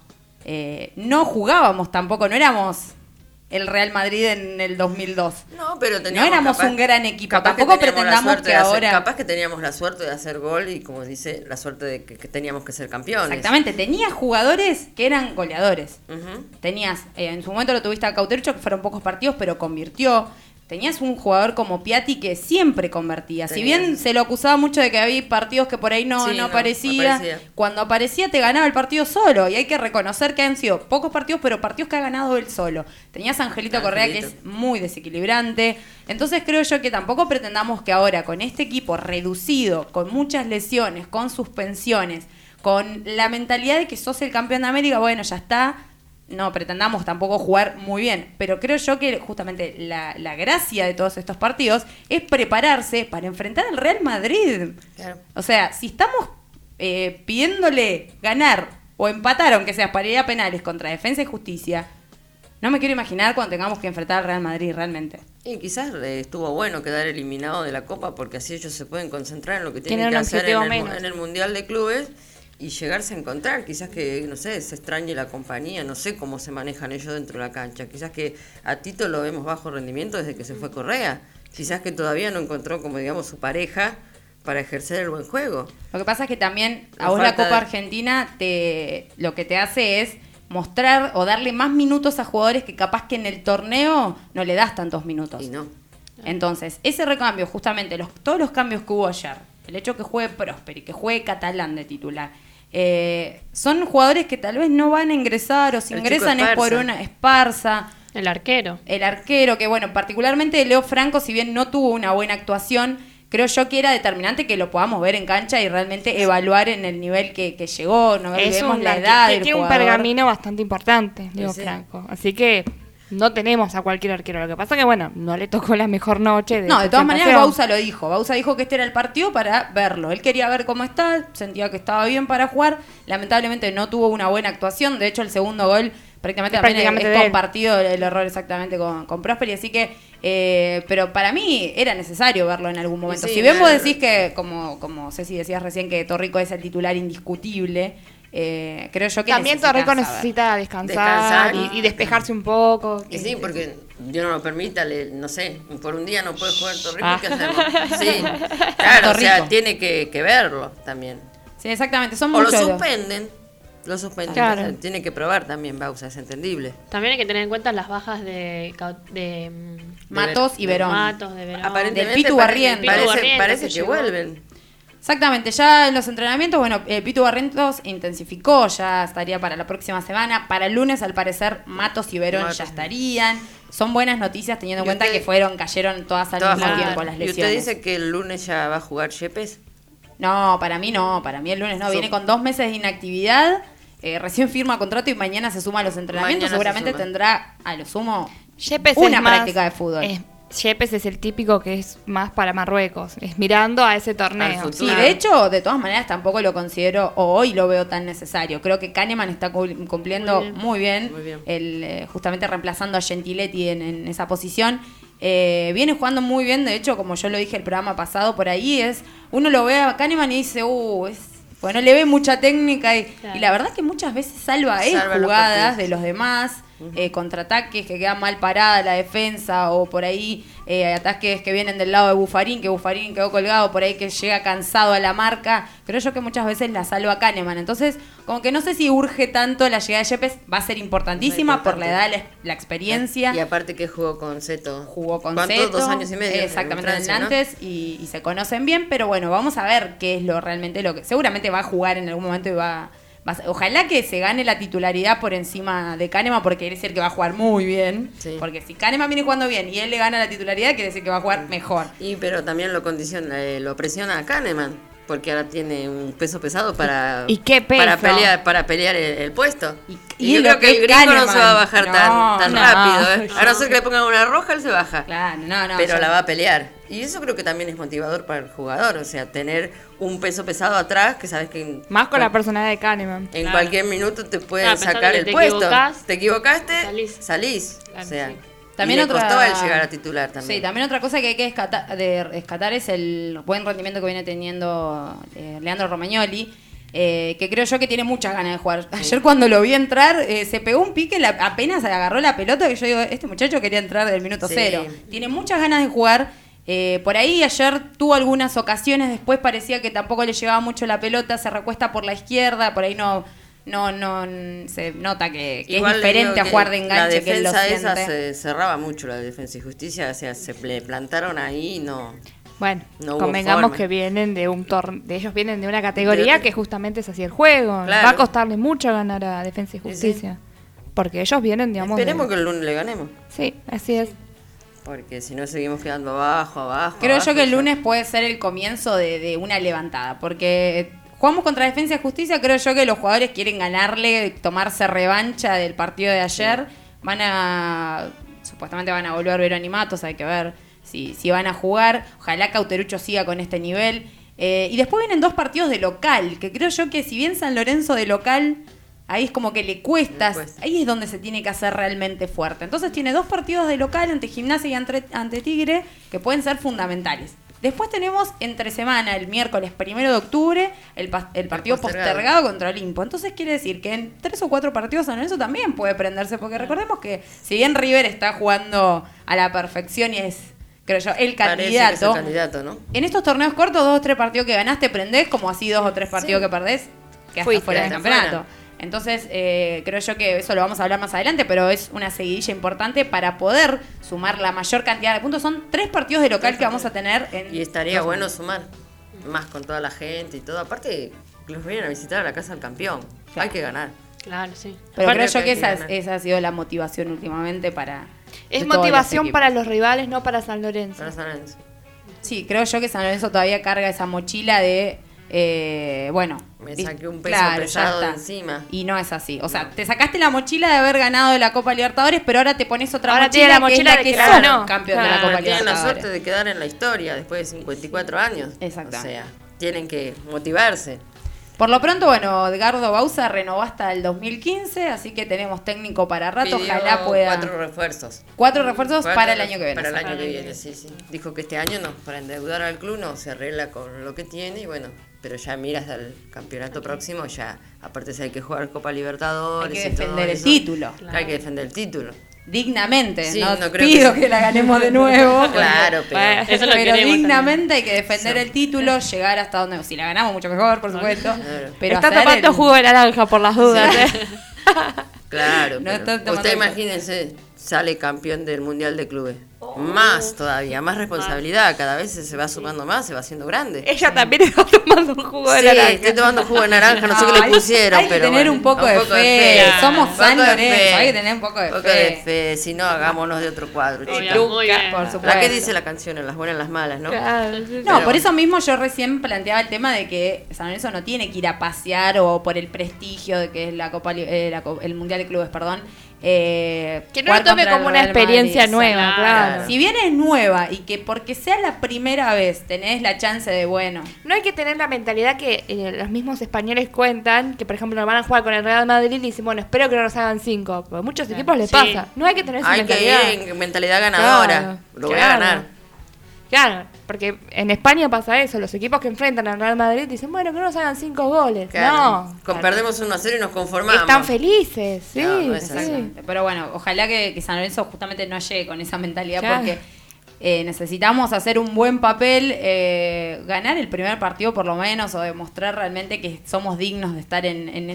no jugábamos tampoco, no éramos el Real Madrid en el 2002. No, pero No teníamos éramos un gran equipo. capaz que Tampoco teníamos la pretendamos suerte que de hacer- ahora... capaz que teníamos la suerte de hacer gol y, como dice, la suerte de que teníamos que ser campeones. Exactamente, tenías jugadores que eran goleadores. Ujú. Tenías, en su momento lo tuviste a Cauterucho, que fueron pocos partidos, pero convirtió. Tenías un jugador como Piatti que siempre convertía. Si Tenías. bien se lo acusaba mucho de que había partidos que por ahí no Sí, no aparecía, aparecía. cuando aparecía te ganaba el partido solo. Y hay que reconocer que han sido pocos partidos, pero partidos que ha ganado él solo. Tenías a Angelito Correa, que Angelito. es muy desequilibrante. Entonces creo yo que tampoco pretendamos que ahora, con este equipo reducido, con muchas lesiones, con suspensiones, con la mentalidad de que sos el campeón de América, bueno, ya está. No pretendamos tampoco jugar muy bien, pero creo yo que justamente la gracia de todos estos partidos es prepararse para enfrentar al Real Madrid. Claro. O sea, si estamos pidiéndole ganar o empatar, aunque sea para ir a penales contra Defensa y Justicia, no me quiero imaginar cuando tengamos que enfrentar al Real Madrid realmente. Y quizás estuvo bueno quedar eliminado de la Copa porque así ellos se pueden concentrar en lo que Tienen tienen que un hacer objetivo en menos. en el Mundial de Clubes y llegarse a encontrar. Quizás que, no sé, se extrañe la compañía, no sé cómo se manejan ellos dentro de la cancha. Quizás que a Tito lo vemos bajo rendimiento desde que se fue Correa. Quizás que todavía no encontró, como digamos, su pareja para ejercer el buen juego. Lo que pasa es que también La a vos la falta Copa de- Argentina lo que te hace es mostrar o darle más minutos a jugadores que capaz que en el torneo no le das tantos minutos. Y no. Entonces, ese recambio, justamente, todos los cambios que hubo ayer, el hecho que juegue Prosperi, que juegue Catalán de titular, son jugadores que tal vez no van a ingresar o si El ingresan chico es por Esparza. una Esparza. El arquero. El arquero, que bueno, particularmente Leo Franco, si bien no tuvo una buena actuación, creo yo que era determinante que lo podamos ver en cancha y realmente evaluar en el nivel que llegó, no olvidemos la edad del tiene un jugador. pergamino bastante importante, Leo Sí. Franco. Así que no tenemos a cualquier arquero. Lo que pasa que, bueno, no le tocó la mejor noche. No, de todas maneras presentación. Bausa lo dijo. Bausa dijo que este era el partido para verlo. Él quería ver cómo está, sentía que estaba bien para jugar. Lamentablemente no tuvo una buena actuación. De hecho, el segundo gol prácticamente también es de él. compartido el error exactamente con Prosperi. Así que, pero para mí era necesario verlo en algún momento. Sí, si bien no, vos decís que, como Ceci decías recién, que Torrico es el titular indiscutible, creo yo que También necesitas Torrico saber. necesita descansar, Descansar y despejarse un poco. Y sí, porque Dios no lo permita, no sé, por un día no puede jugar Torrico, Ah. ¿qué hacemos? Sí, claro, o sea, Torrico. tiene que verlo tamén. Sí, exactamente. Son O lo muchos los- suspenden, Claro. o sea, tiene que probar también Bausa, es entendible. También hay que tener en cuenta las bajas de Matos y Verón. Matos, de Verón. Aparentemente Del Pitu Barrientos. Pitu Barrientos parece que que llegó. vuelven. Exactamente, ya en los entrenamientos, bueno, Pitu Barrientos intensificó, ya estaría para la próxima semana. Para el lunes, al parecer, Matos y Verón Matos. ya estarían. Son buenas noticias teniendo en ¿Y cuenta usted- que cayeron todas al Todas mismo juntas. tiempo las ¿Y lesiones. usted dice que el lunes ya va a jugar Yepes? No, para mí el lunes no, Sup- viene con 2 meses de inactividad. recién firma contrato y mañana se suma a los entrenamientos, Mañana se seguramente suma. tendrá a lo sumo Yepes una es más- práctica de fútbol. Yepes es el típico que es más para Marruecos, es mirando a ese Al torneo. futuro. Sí, de hecho, de todas maneras tampoco lo considero, o hoy lo veo tan necesario. Creo que Kahneman está cumpliendo muy bien, Muy bien. justamente reemplazando a Gentiletti en esa posición. Viene jugando muy bien, de hecho, como yo lo dije el programa pasado, por ahí uno lo ve a Kahneman y dice, bueno, le ve mucha técnica y la verdad que muchas veces salva él Salva los jugadas partidos. de los demás. Contraataques que quedan mal parada la defensa o por ahí ataques que vienen del lado de Buffarín, que Buffarín quedó colgado, por ahí que llega cansado a la marca. Creo yo que muchas veces la salva Kahneman. Entonces, como que no sé si urge tanto la llegada de Yepes, va a ser importantísima Muy importante. por la edad, la experiencia. Y aparte que jugó con Zeto. Jugó con ¿Cuánto? Zeto, 2 años y medio. exactamente, en Francia, en ¿no? Nantes y se conocen bien, pero bueno, vamos a ver qué es realmente lo que seguramente va a jugar en algún momento y ojalá que se gane la titularidad por encima de Kahneman, porque quiere decir que va a jugar muy bien. Sí. Porque si Kahneman viene jugando bien y él le gana la titularidad, quiere decir que va a jugar mejor. Pero también lo condiciona, lo presiona a Kahneman, porque ahora tiene un peso pesado para ¿Y qué peso? para pelear el puesto. Y yo lo creo que que el gringo no Kahneman. se va a bajar tan No, rápido, ¿eh? A no ser que le pongan una roja, él se baja. Claro, no. Pero ya- la va a pelear. Y eso creo que también es motivador para el jugador, o sea, tener un peso pesado atrás que sabes que Más con la personalidad de Kahneman. en Claro. cualquier minuto te pueden Pensando sacar que el te puesto. equivocás, Te equivocaste, salís. salís. Claro, O sea, sí. También y otra... le costó a él llegar a titular también. Sí, también otra cosa que hay que rescatar es el buen rendimiento que viene teniendo Leandro Romagnoli, que creo yo que tiene muchas ganas de jugar. Ayer cuando lo vi entrar, se pegó un pique, apenas agarró la pelota, que yo digo, este muchacho quería entrar del minuto Sí. 0. Tiene muchas ganas de jugar. Por ahí ayer tuvo algunas ocasiones, después parecía que tampoco le llegaba mucho la pelota, se recuesta por la izquierda, por ahí no se nota que es Igual le diferente digo a que jugar de enganche, la que él lo defensa esa siente. se cerraba mucho, la defensa y justicia, o sea, se le plantaron ahí y no. Bueno, No hubo convengamos forma. que vienen de un ellos vienen de una categoría De otro- que justamente es así el juego. Claro. Va a costarle mucho ganar a Defensa y Sí, Justicia. Porque ellos vienen, digamos. Esperemos que el lunes le ganemos, Sí, así es. porque si no seguimos quedando abajo. Creo abajo, yo que el ya. lunes puede ser el comienzo de una levantada, porque jugamos contra Defensa y Justicia, creo yo que los jugadores quieren ganarle, tomarse revancha del partido de ayer, supuestamente van a volver Verón y Matos, hay que ver si van a jugar, ojalá Cauterucho siga con este nivel, y después vienen 2 partidos de local, que creo yo que si bien San Lorenzo de local, ahí es como que le cuesta, Le cuesta. ahí es donde se tiene que hacer realmente fuerte. Entonces tiene 2 partidos de local ante Gimnasia y ante Tigre que pueden ser fundamentales. Después tenemos entre semana, el miércoles 1 de octubre, el partido postergado contra Olimpo. Entonces quiere decir que en 3 o 4 partidos San Lorenzo también puede prenderse, porque recordemos que si bien River está jugando a la perfección y es, creo yo, el Parece que es el candidato, candidato, ¿no? en estos torneos cortos, 2 o 3 partidos que ganaste prendés, como así 2 o 3 partidos Sí. que perdés, que hasta Fuiste, fuera del hasta campeonato. fuera. Entonces, creo yo que eso lo vamos a hablar más adelante, pero es una seguidilla importante para poder sumar la mayor cantidad de puntos. Son 3 partidos de local que vamos a tener en Y estaría 2 bueno meses. sumar, más con toda la gente y todo. Aparte, los vienen a visitar a la casa del campeón. Claro. Hay que ganar. Claro, sí. Pero Aparte creo yo que que hay que esa, ganar. esa ha sido la motivación últimamente para... Es de todos motivación los para equipos. los rivales, no para San Lorenzo. Para San Lorenzo. Sí, creo yo que San Lorenzo todavía carga esa mochila de... bueno, Me dis- saqué un peso claro, ya pesado de está. encima. Y no es así. O sea, te sacaste la mochila de haber ganado la Copa Libertadores, pero ahora te pones otra Ahora mochila, tiene la que es mochila la de que que sos ganó. campeón de la Claro, Copa Tienen la Libertadores. suerte de quedar en la historia después de 54 años. Exactamente. O sea, tienen que motivarse. Por lo pronto, bueno, Edgardo Bauza renovó hasta el 2015, así que tenemos técnico para rato. Pidió Ojalá pueda... 4 refuerzos. 4 refuerzos Cuatro para el año que viene. Para el año que Para el viene, año sí, sí. Dijo que este año no, para endeudar al club no, se arregla con lo que tiene y bueno, pero ya miras al campeonato próximo, ya, aparte si hay que jugar Copa Hay Libertadores que y todo defender el eso, título. Hay que defender el título. Dignamente, Sí, no, no creo pido que- que la ganemos de nuevo. Claro, pero Bueno, Eso es lo que pero queremos dignamente hay que defender el título, llegar hasta donde... Si la ganamos, mucho mejor, por supuesto. Pero Está hacer tomando el- jugo de naranja por las dudas. ¿eh? claro, No pero está tomando usted el- imagínense, sale campeón del Mundial de Clubes. Más todavía, más responsabilidad, cada vez se va sumando más, se va haciendo grande. Ella también está tomando un jugo de Sí, naranja. estoy tomando jugo de naranja, no sé qué le pusieron, hay que pero tener bueno, un poco de fe. Somos Un San poco de Lorenzo, fe. hay que tener un poco de Un poco fe. de fe, si no, hagámonos de otro cuadro, Obvio, chicos. muy bien. Por ¿La supuesto. qué dice la canción? En las buenas, en las malas, ¿no? Claro, sí, sí. No, Pero- por eso mismo yo recién planteaba el tema de que San Lorenzo no tiene que ir a pasear o por el prestigio de que es la Copa, el Mundial de Clubes, perdón. Que no lo jugar tome contra como el una Real experiencia Madrid. nueva, claro. Si bien es nueva y que porque sea la primera vez tenés la chance de, bueno, No hay que tener la mentalidad que los mismos españoles cuentan, que por ejemplo van a jugar con el Real Madrid y dicen, bueno, espero que no nos hagan 5. Porque a muchos equipos les Sí. pasa. No hay que tener esa Hay que mentalidad. ir en mentalidad ganadora. Claro, Lo voy a claro. ganar. Claro, porque en España pasa eso. Los equipos que enfrentan al Real Madrid dicen, bueno, que no nos hagan 5 goles. Claro. No. Perdemos 1-0 y nos conformamos. Están felices, sí. No, no es sí. así. pero bueno, ojalá que San Lorenzo justamente no llegue con esa mentalidad Claro. porque necesitamos hacer un buen papel, ganar el primer partido por lo menos o demostrar realmente que somos dignos de estar en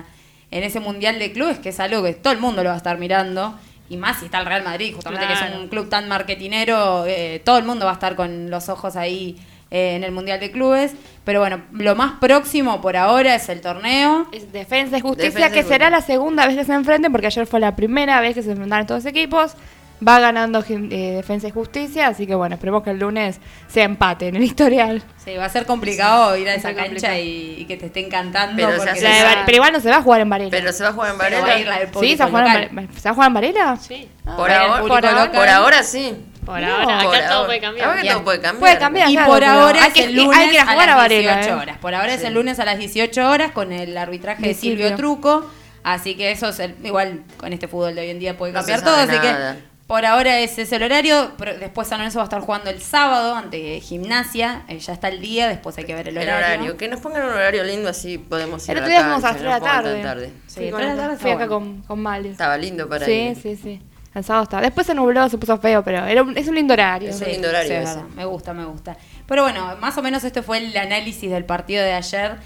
ese Mundial de Clubes, que es algo que todo el mundo lo va a estar mirando. Y más si está el Real Madrid, justamente que es Claro. un club tan marketinero, todo el mundo va a estar con los ojos ahí en el Mundial de Clubes. Pero bueno, lo más próximo por ahora es el torneo. Es Defensa y Justicia, Defensa y que será Justicia. la segunda vez que se enfrenten, porque ayer fue la primera vez que se enfrentaron todos los equipos. Va ganando Defensa y Justicia, así que bueno, esperemos que el lunes sea empate en el historial. Sí, va a ser complicado ir a Va a esa ser cancha complicado. y que te estén cantando. Pero se porque hace- La de ya- Pero igual no se va a jugar en Varela. Pero se va a jugar en Pero va a ir la Varela. del ¿Sí? público ¿Se va a jugar local. ¿Se va a jugar en Varela? Sí. Por el ahora, público local. por ahora sí. Por No, ahora, acá Por todo ahora. puede cambiar. Ahora que Bien. todo puede cambiar. Puede cambiar. Y claro, por pero ahora hay es que- el hay lunes que ir a a jugar a las Varela, 18 ¿eh? horas. Por ahora es Sí. el lunes a las 18 horas con el arbitraje de De Silvio Silvio. Truco. Así que eso es igual con este fútbol de hoy en día puede No se cambiar todo. sabe Así nada. que por ahora ese es el horario. Pero después San Lorenzo va a estar jugando el sábado ante Gimnasia. Ya está el día, después hay que ver el El horario. horario. Que nos pongan un horario lindo así podemos ir El a otro la día fuimos a cancha, 3 de la no nos pongan tarde. tan Sí, Sí, 3 de la tarde está fui acá bueno. con Malio. Estaba lindo para Sí, ir. sí, sí. El sábado estaba. Después se nubló, se puso feo, pero es un lindo horario. Es un lindo horario es ese. verdad. Me gusta, me gusta. Pero bueno, más o menos este fue el análisis del partido de ayer.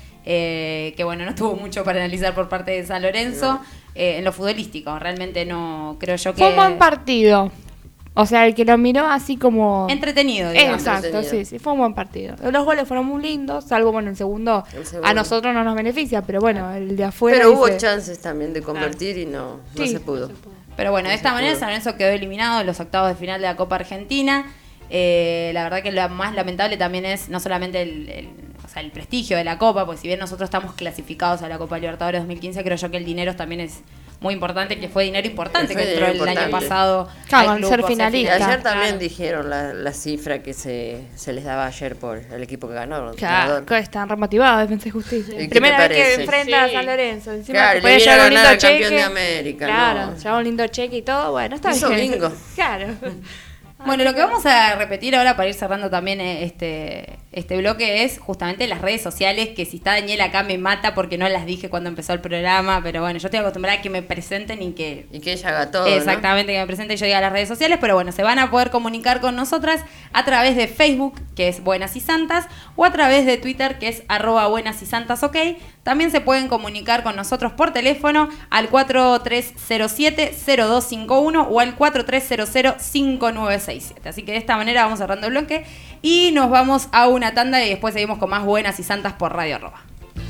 Que bueno, no tuvo mucho para analizar por parte de San Lorenzo. En lo futbolístico, realmente no creo yo que... Fue un buen partido. O sea, el que lo miró así como... Entretenido, digamos. Exacto, Entretenido. sí, fue un buen partido. Los goles fueron muy lindos, salvo, bueno, el segundo segundo. a nosotros no nos beneficia, pero bueno, el de afuera Pero hubo dice- chances también de convertir y no Sí. se pudo. Pero bueno, de esta manera San Lorenzo quedó eliminado en los octavos de final de la Copa Argentina. La verdad que lo más lamentable también es no solamente o sea, el prestigio de la Copa, pues si bien nosotros estamos clasificados a la Copa Libertadores 2015, creo yo que el dinero también es muy importante, que fue dinero importante Fue que entró dinero el año importante. pasado. Claro, al al club ser por finalista. Y ayer también Claro. dijeron la cifra que se les daba ayer por el equipo que ganó. el Claro, ganador. están remotivados Defensa y Justicia. ¿Y qué Primera te vez que parece? enfrenta a Sí. San Lorenzo. Encima Claro, se y puede le viene a llevar un ganar lindo al campeón cheque. de América, Claro, ¿no? lleva un lindo cheque y todo. Bueno, está Hizo bien. bingo. Claro. Bueno, lo que vamos a repetir ahora para ir cerrando también este bloque es justamente las redes sociales, que si está Daniel acá me mata porque no las dije cuando empezó el programa, pero bueno, yo estoy acostumbrada a que me presenten y que... Y que ella haga todo, Exactamente, que me presente y yo diga las redes sociales, pero bueno, se van a poder comunicar con nosotras a través de Facebook, que es Buenas y Santas, o a través de Twitter, que es @buenasysantas, ok. También se pueden comunicar con nosotros por teléfono al 4307-0251 o al 4300-5967. Así que de esta manera vamos cerrando el bloque y nos vamos a una tanda y después seguimos con más Buenas y Santas por Radio Arroba.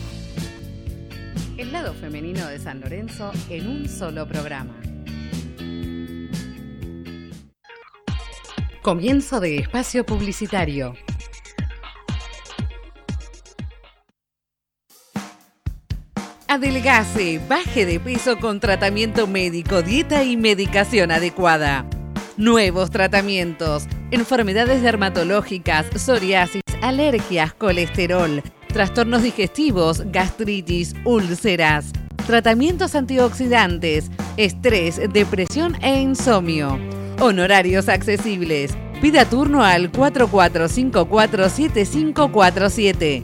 El lado femenino de San Lorenzo en un solo programa. Comienzo de espacio publicitario. Adelgace, baje de peso con tratamiento médico, dieta y medicación adecuada. Nuevos tratamientos, enfermedades dermatológicas, psoriasis, alergias, colesterol, trastornos digestivos, gastritis, úlceras, tratamientos antioxidantes, estrés, depresión e insomnio. Honorarios accesibles. Pida turno al 4454-7547.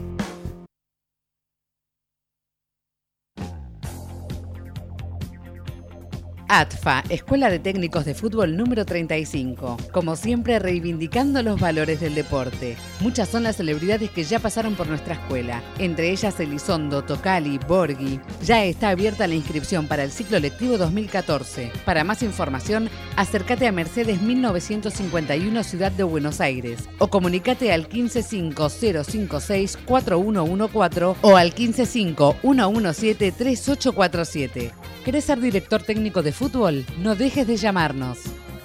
ATFA, Escuela de Técnicos de Fútbol número 35. Como siempre, reivindicando los valores del deporte. Muchas son las celebridades que ya pasaron por nuestra escuela. Entre ellas Elizondo, Tocali, Borghi. Ya está abierta la inscripción para el ciclo lectivo 2014. Para más información, acércate a Mercedes 1951, Ciudad de Buenos Aires. O comunícate al 155-056-4114 o al 155-117-3847. ¿Querés ser director técnico de fútbol? No dejes de llamarnos.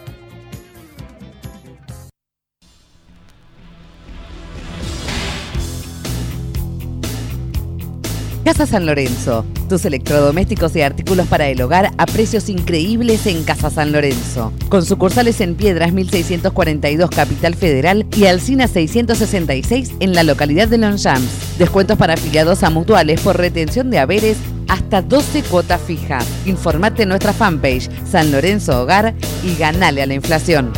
Casa San Lorenzo. Tus electrodomésticos y artículos para el hogar a precios increíbles en Casa San Lorenzo. Con sucursales en Piedras 1642 Capital Federal y Alsina 666 en la localidad de Longchamps. Descuentos para afiliados a mutuales por retención de haberes hasta 12 cuotas fijas. Informate en nuestra fanpage San Lorenzo Hogar y ganale a la inflación.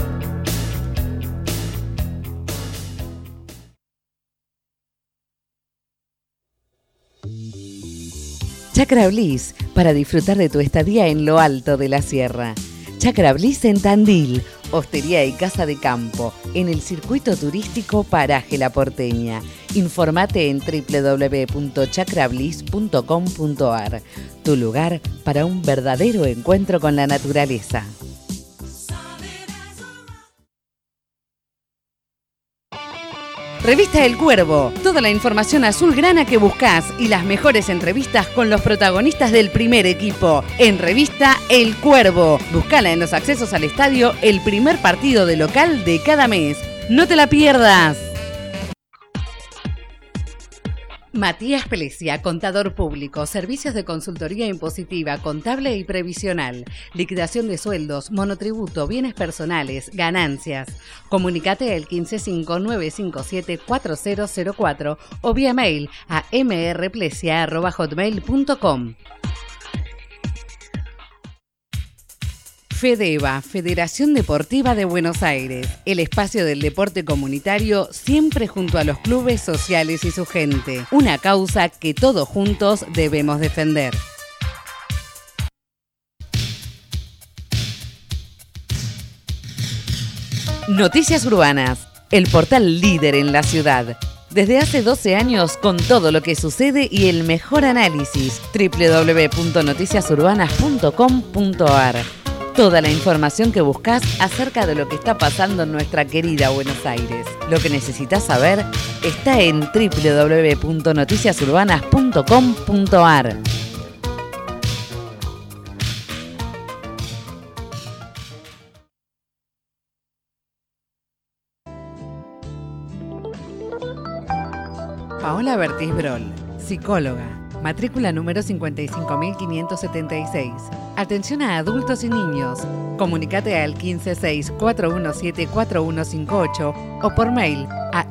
Chacra Bliss, para disfrutar de tu estadía en lo alto de la sierra. Chacra Bliss en Tandil, hostería y casa de campo, en el circuito turístico Paraje La Porteña. Informate en www.chacrabliss.com.ar, tu lugar para un verdadero encuentro con la naturaleza. Revista El Cuervo, toda la información azulgrana que buscas y las mejores entrevistas con los protagonistas del primer equipo. En Revista El Cuervo, buscala en los accesos al estadio el primer partido de local de cada mes. ¡No te la pierdas! Matías Pelesia, contador público, servicios de consultoría impositiva, contable y previsional, liquidación de sueldos, monotributo, bienes personales, ganancias. Comunicate al 155-957-4004 o vía mail a mrplesia@hotmail.com. FEDEVA, Federación Deportiva de Buenos Aires, el espacio del deporte comunitario siempre junto a los clubes sociales y su gente. Una causa que todos juntos debemos defender. Noticias Urbanas, el portal líder en la ciudad. Desde hace 12 años con todo lo que sucede y el mejor análisis. www.noticiasurbanas.com.ar. Toda la información que buscas acerca de lo que está pasando en nuestra querida Buenos Aires. Lo que necesitas saber está en www.noticiasurbanas.com.ar. Paola Bertis Brol, psicóloga. Matrícula número 55.576. Atención a adultos y niños. Comunicate al 156-417-4158 o por mail a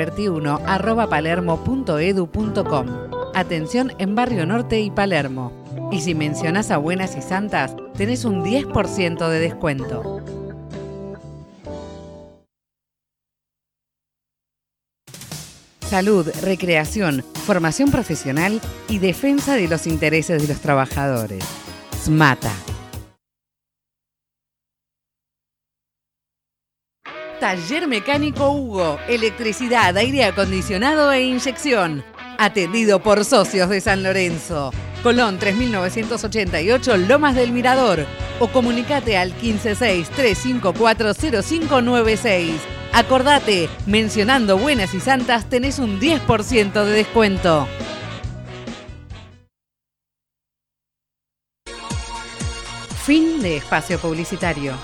rberti1@palermo.edu.com. Atención en Barrio Norte y Palermo. Y si mencionás a Buenas y Santas, tenés un 10% de descuento. Salud, recreación, formación profesional y defensa de los intereses de los trabajadores. SMATA. Taller Mecánico Hugo, electricidad, aire acondicionado e inyección. Atendido por socios de San Lorenzo. Colón 3988, Lomas del Mirador. O comunicate al 156-354-0596. Acordate, mencionando Buenas y Santas tenés un 10% de descuento. Fin de espacio publicitario.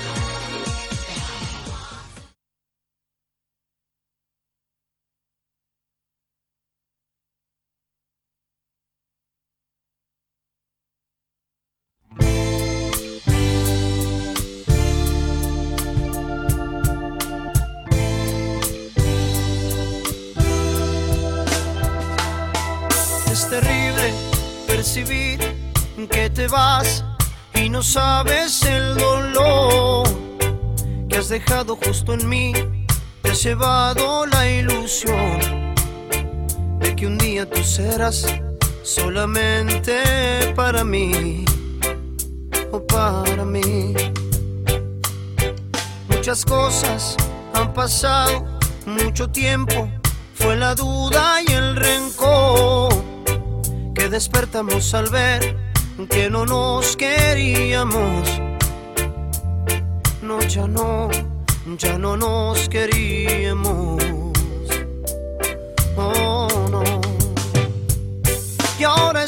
Percibir que te vas y no sabes el dolor que has dejado justo en mí. Te has llevado la ilusión de que un día tú serás solamente para mí o para para mí. Muchas cosas han pasado, mucho tiempo, fue la duda y el rencor que despertamos al ver que no nos queríamos. No, ya no nos queríamos. Oh, no. Y ahora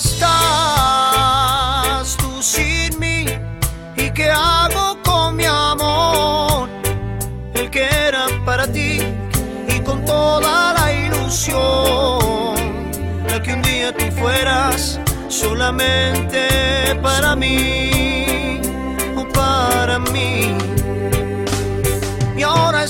estás tú sin mí. ¿Y qué hago con mi amor? El que era para ti y con toda la ilusión, la que un día tú fueras solamente para mí, o para mí. Y ahora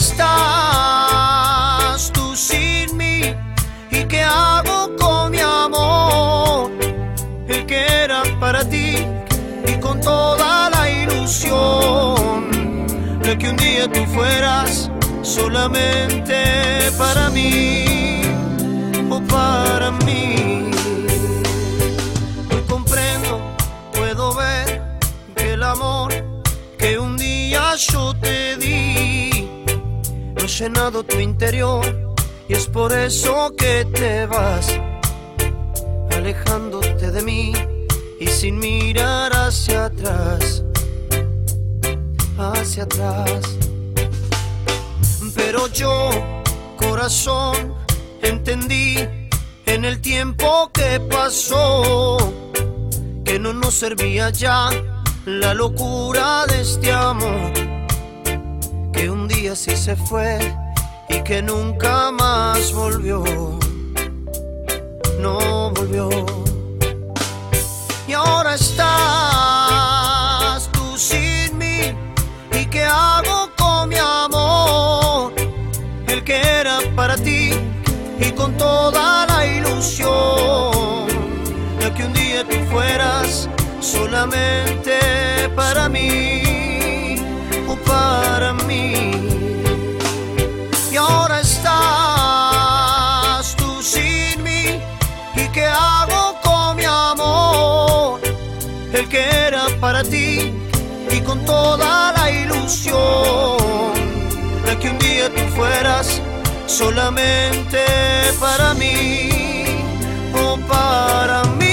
estás tú sin mí. ¿Y qué hago con mi amor? El que era para ti y con toda la ilusión, la que un día tú fueras solamente para mí, o para mí. Hoy comprendo, puedo ver que el amor que un día yo te di ha llenado tu interior, y es por eso que te vas alejándote de mí y sin mirar hacia atrás, hacia atrás. Pero yo, corazón, entendí en el tiempo que pasó que no nos servía ya la locura de este amor, que un día sí se fue y que nunca más volvió, no volvió. Y ahora estás tú sin mí. ¿Y qué hago con mi amor? El que era para ti y con toda la ilusión, la que un día tú fueras solamente para mí, o para mí. Y ahora estás tú sin mí. ¿Y qué hago con mi amor? El que era para ti y con toda la ilusión, la que un día tú fueras solamente para mí, o para mí.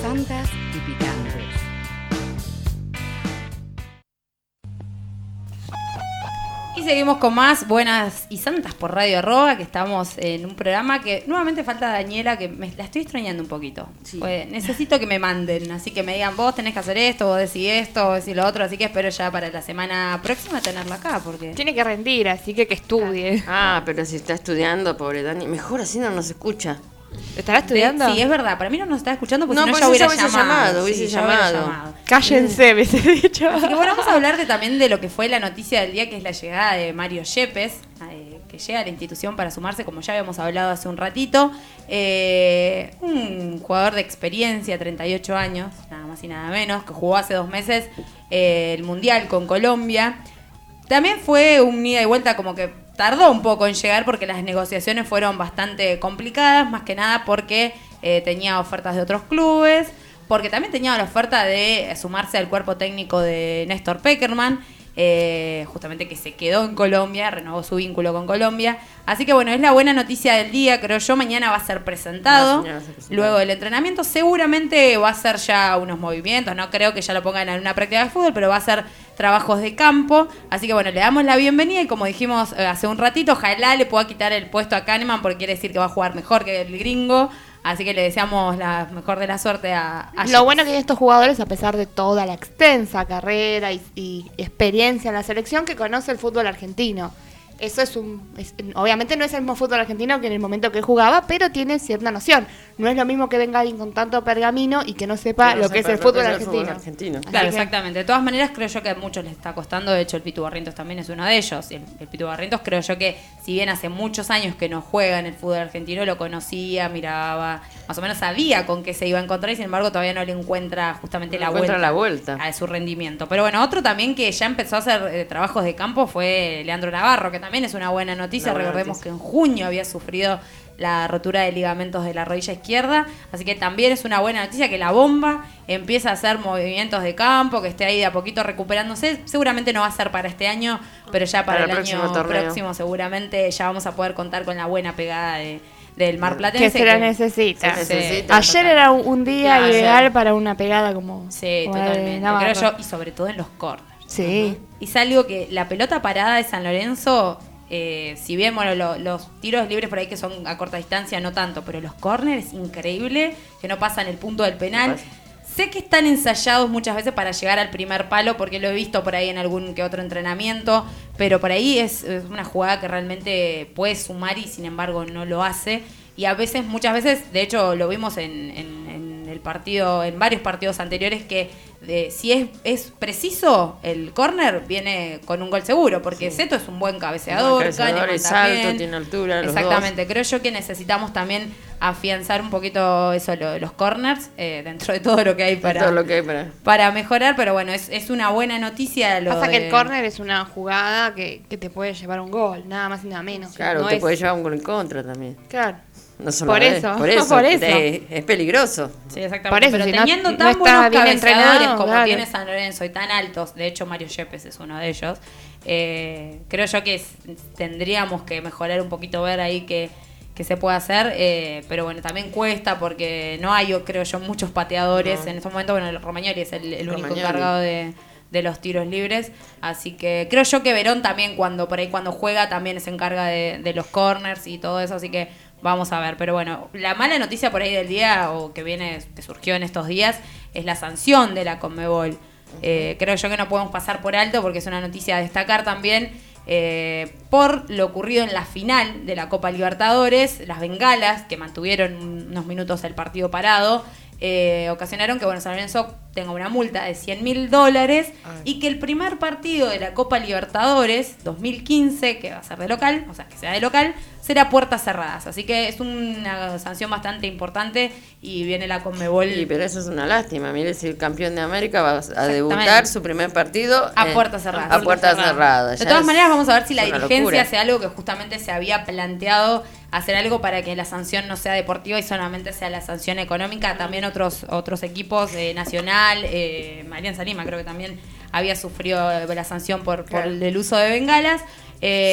santas y picantes. Y seguimos con más Buenas y Santas por Radio Arroba, que estamos en un programa que nuevamente falta Daniela, que la estoy extrañando un poquito. Sí. Pues necesito que me manden, así que me digan, vos tenés que hacer esto, vos decís esto, vos decís lo otro, así que espero ya para la semana próxima tenerla acá, porque... Tiene que rendir, así que estudie. Ah, pero si está estudiando, pobre Dani, mejor así no nos escucha. ¿Estará estudiando? Sí, es verdad, para mí no nos está escuchando porque No, si no pues ya hubiera hubiese llamado. hubiese ya hubiera llamado. Cállense, me he dicho. Así que bueno, vamos a hablar también de lo que fue la noticia del día, que es la llegada de Mario Yepes, que llega a la institución para sumarse, como ya habíamos hablado hace un ratito. Un jugador de experiencia, 38 años, nada más y nada menos, que jugó hace 2 meses el Mundial con Colombia. También fue un ida y vuelta, como que tardó un poco en llegar porque las negociaciones fueron bastante complicadas, más que nada porque tenía ofertas de otros clubes, porque también tenía la oferta de sumarse al cuerpo técnico de Néstor Pekerman, justamente que se quedó en Colombia, renovó su vínculo con Colombia. Así que bueno, es la buena noticia del día, creo yo. Mañana va a ser presentado. Luego del entrenamiento seguramente va a ser ya unos movimientos, no creo que ya lo pongan en una práctica de fútbol, pero va a ser trabajos de campo. Así que bueno, le damos la bienvenida y como dijimos hace un ratito, ojalá le pueda quitar el puesto a Kahneman porque quiere decir que va a jugar mejor que el gringo. Así que le deseamos la mejor de la suerte a Lo bueno que hay estos jugadores, a pesar de toda la extensa carrera y experiencia en la selección, que conoce el fútbol argentino. Eso obviamente no es el mismo fútbol argentino que en el momento que jugaba, pero tiene cierta noción. No es lo mismo que venga alguien con tanto pergamino y que no sepa lo que es el fútbol argentino. Claro, exactamente. De todas maneras, creo yo que a muchos les está costando. De hecho, el Pitu Barrientos también es uno de ellos. El Pitu Barrientos, creo yo que, si bien hace muchos años que no juega en el fútbol argentino, lo conocía, miraba, más o menos sabía con qué se iba a encontrar y sin embargo todavía no le encuentra justamente la vuelta a su rendimiento. Pero bueno, otro también que ya empezó a hacer trabajos de campo fue Leandro Navarro, que también es una buena noticia. Recordemos que en junio había sufrido la rotura de ligamentos de la rodilla izquierda, así que también es una buena noticia que la bomba empieza a hacer movimientos de campo, que esté ahí de a poquito recuperándose. Seguramente no va a ser para este año, pero ya para el año próximo seguramente ya vamos a poder contar con la buena pegada del marplatense. Que se la necesita. Ayer era un día ideal para una pegada como... Sí, totalmente. Creo yo, y sobre todo en los corners. Sí. Y es algo que la pelota parada de San Lorenzo... si bien bueno, los tiros libres por ahí que son a corta distancia no tanto, pero los córneres, increíble que no pasan el punto del penal. Sé que están ensayados muchas veces para llegar al primer palo, porque lo he visto por ahí en algún que otro entrenamiento, pero por ahí es una jugada que realmente puede sumar y sin embargo no lo hace. Y a veces, muchas veces, de hecho lo vimos en el partido, en varios partidos anteriores, que si es preciso el córner viene con un gol seguro, porque Seto es un buen cabeceador, Kahneman es alto, también. tiene altura. Exactamente, creo yo que necesitamos también afianzar un poquito eso, los corners, dentro de todo lo que hay para mejorar, pero bueno, es una buena noticia. Pasa que el córner es una jugada que te puede llevar un gol, nada más y nada menos. Claro, no te puede llevar un gol en contra también. Claro. No solo por eso. Es peligroso. Sí, exactamente. Por eso, pero si teniendo no tan está buenos bien cabeceadores entrenado, como claro. tiene San Lorenzo y tan altos, de hecho Mario Yepes es uno de ellos, creo yo que tendríamos que mejorar un poquito, ver ahí que se puede hacer, pero bueno, también cuesta porque no hay, creo yo, muchos pateadores en estos momentos. Bueno, Romagnoli es el único encargado de los tiros libres, así que creo yo que Verón también cuando juega también se encarga de los corners y todo eso, así que vamos a ver. Pero bueno, la mala noticia por ahí del día, o que surgió en estos días, es la sanción de la Conmebol. Creo yo que no podemos pasar por alto porque es una noticia a destacar también, por lo ocurrido en la final de la Copa Libertadores. Las bengalas que mantuvieron unos minutos el partido parado ocasionaron que San Lorenzo tenga una multa de $100.000 y que el primer partido de la Copa Libertadores 2015, que va a ser de local, o sea, que sea de local, será puertas cerradas. Así que es una sanción bastante importante y viene la Conmebol. Sí, pero eso es una lástima. Mire, si el campeón de América va a debutar su primer partido a puertas cerradas. A puertas cerradas. De todas maneras, vamos a ver si la dirigencia locura. hace algo, que justamente se había planteado hacer algo para que la sanción no sea deportiva y solamente sea la sanción económica. También otros equipos, Nacional, Alianza Lima creo que también había sufrido la sanción por el uso de bengalas.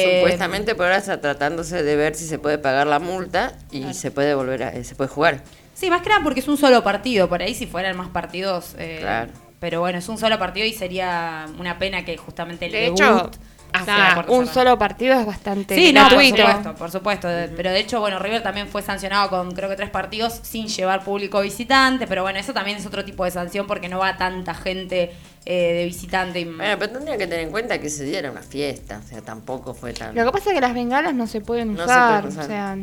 Supuestamente por ahora está tratándose de ver si se puede pagar la multa y se puede se puede jugar. Sí, más que nada porque es un solo partido. Por ahí si fueran más partidos... Claro. Pero bueno, es un solo partido y sería una pena que justamente el De debut... hecho, sea por un cerrado. solo partido es bastante Sí, no, gratuito. por supuesto. Pero de hecho, bueno, River también fue sancionado con creo que 3 partidos sin llevar público visitante, pero bueno, eso también es otro tipo de sanción porque no va tanta gente de visitante. Bueno, pero tendría que tener en cuenta que ese día era una fiesta, o sea, tampoco fue tan... Lo que pasa es que las bengalas no se pueden No se usar, pueden usar. o sea,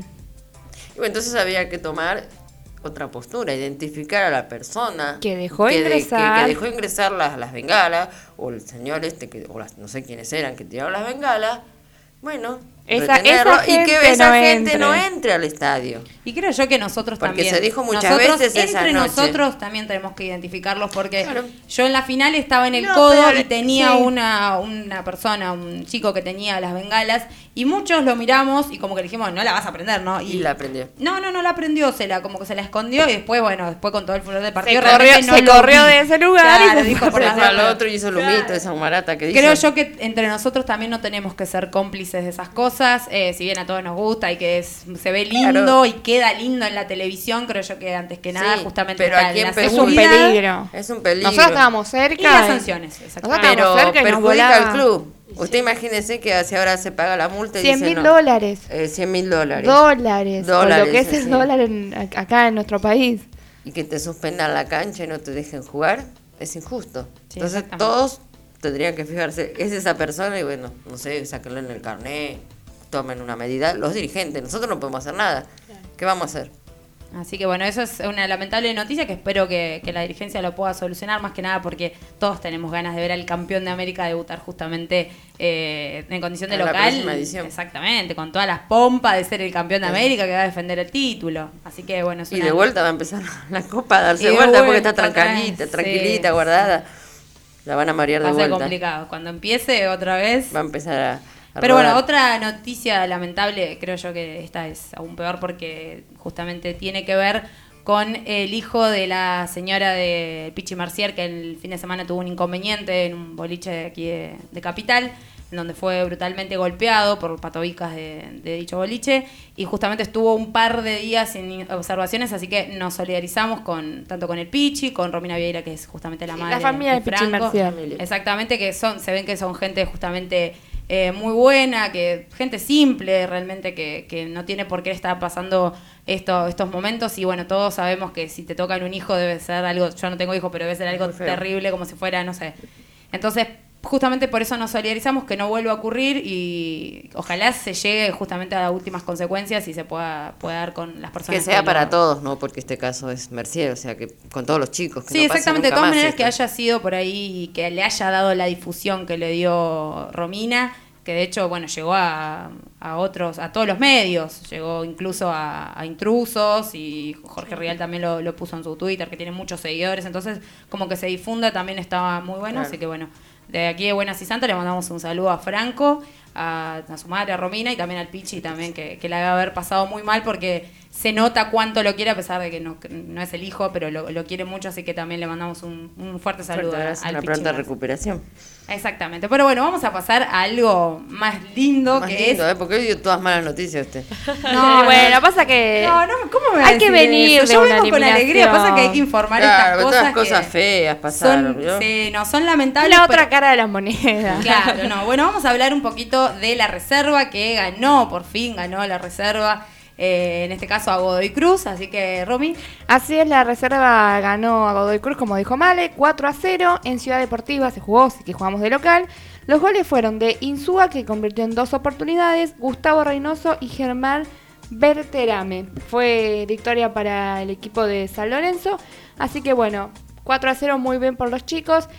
Y bueno, entonces había que tomar otra postura, identificar a la persona Que dejó ingresar. que dejó ingresar las bengalas, o el señor no sé quiénes eran que tiraron las bengalas, bueno, retenerlo, y que esa gente no entre al estadio. Y creo yo que nosotros Porque también. se dijo muchas nosotros, veces esa entre noche. nosotros también tenemos que identificarlos porque Claro. yo en la final estaba en el No, codo pero y tenía sí. una persona, un chico que tenía las bengalas y muchos lo miramos y como que le dijimos, no la vas a prender, ¿no? Y la prendió. No la prendió, como que se la escondió y después, después con todo el furor del partido corrió- realmente no se lo corrió vi. de ese lugar y Claro, se dijo fue por Se las fue al dudas. otro y hizo el humito, esa humarata que dice. Creo yo que entre nosotros también no tenemos que ser cómplices de esas cosas, si bien a todos nos gusta y que se ve lindo Claro. y queda lindo en la televisión, creo yo que antes que nada Sí, justamente pero está aquí la empezó- es un seguridad peligro. Es un peligro. Nosotros estábamos y cerca. las sanciones. Exactamente. Nosotros Pero estábamos cerca y nos perjudica al volaba. club. Usted imagínese que si ahora se paga la multa y dice $100.000 no, dólares. $100.000. Dólares. Con Dólares, lo que es el sí. dólar acá en nuestro país. Y que te suspendan la cancha y no te dejen jugar, es injusto. Sí, Entonces exactamente. todos tendrían que fijarse, es esa persona y bueno, no sé, sáquenlo en el carnet, tomen una medida. Los dirigentes, nosotros no podemos hacer nada. ¿Qué vamos a hacer? Así que bueno, eso es una lamentable noticia que espero que la dirigencia lo pueda solucionar, más que nada porque todos tenemos ganas de ver al campeón de América debutar justamente en condición de En la local. próxima edición. Exactamente, con todas las pompas de ser el campeón de América que va a defender el título. Así que bueno, es Y una- de vuelta va a empezar la copa a darse Y de vuelta porque vuelta está otra vez, tranquilita, sí, guardada. La van a marear va de a ser vuelta. complicado. Cuando empiece otra vez... Va a empezar a Pero bueno, rodar. otra noticia lamentable, creo yo que esta es aún peor porque justamente tiene que ver con el hijo de la señora de Pichi Mercier, que el fin de semana tuvo un inconveniente en un boliche de aquí de Capital, en donde fue brutalmente golpeado por patobicas de dicho boliche, y justamente estuvo un par de días sin observaciones, así que nos solidarizamos tanto con el Pichi, con Romina Vieira, que es justamente la madre familia de Pichi Franco. Mercier. Exactamente, se ven que son gente justamente muy buena, gente simple realmente, que no tiene por qué estar pasando estos momentos. Y bueno, todos sabemos que si te tocan un hijo debe ser algo, yo no tengo hijos, pero debe ser algo Muy feo. terrible, como si fuera, no sé. Entonces, justamente por eso nos solidarizamos, que no vuelva a ocurrir y ojalá se llegue justamente a las últimas consecuencias y se pueda dar con las personas. Que sea lo- para todos, ¿no? Porque este caso es Mercier, o sea, que con todos los chicos. Que Sí, no pase exactamente. De nunca todas más maneras, que esto. haya sido por ahí y que le haya dado la difusión que le dio Romina, que de hecho, bueno, llegó a todos los medios, llegó incluso a Intrusos, y Jorge Rial también lo puso en su Twitter, que tiene muchos seguidores, entonces como que se difunda también estaba muy bueno, Claro. así que bueno, de aquí de Buenas y Santa le mandamos un saludo a Franco, a su madre, a Romina, y también al Pichi también, que la debe haber pasado muy mal porque se nota cuánto lo quiere, a pesar de que no es el hijo, pero lo quiere mucho, así que también le mandamos un fuerte saludo Fuerte al abrazo, una Pichi pronta Mercier. recuperación. Exactamente, pero bueno, vamos a pasar a algo más lindo, Más que lindo, es... porque hoy dio todas malas noticias usted. No, Bueno, pasa que ¿cómo me va a hay que decir venir eso? de Yo una vengo con alegría, eliminación. pasa que hay que informar Claro, estas todas cosas cosas que feas pasaron, son, ¿vio? sí, no, son lamentables. la pero- otra cara de la moneda. Claro, no. Bueno, vamos a hablar un poquito de la reserva que por fin ganó la reserva, en este caso a Godoy Cruz, así que Romy. Así es, la reserva ganó a Godoy Cruz, como dijo Male, 4-0 en Ciudad Deportiva, se jugó, así que jugamos de local. Los goles fueron de Insúa, que convirtió en 2 oportunidades, Gustavo Reynoso y Germán Berterame. Fue victoria para el equipo de San Lorenzo, así que bueno, 4-0, muy bien por los chicos.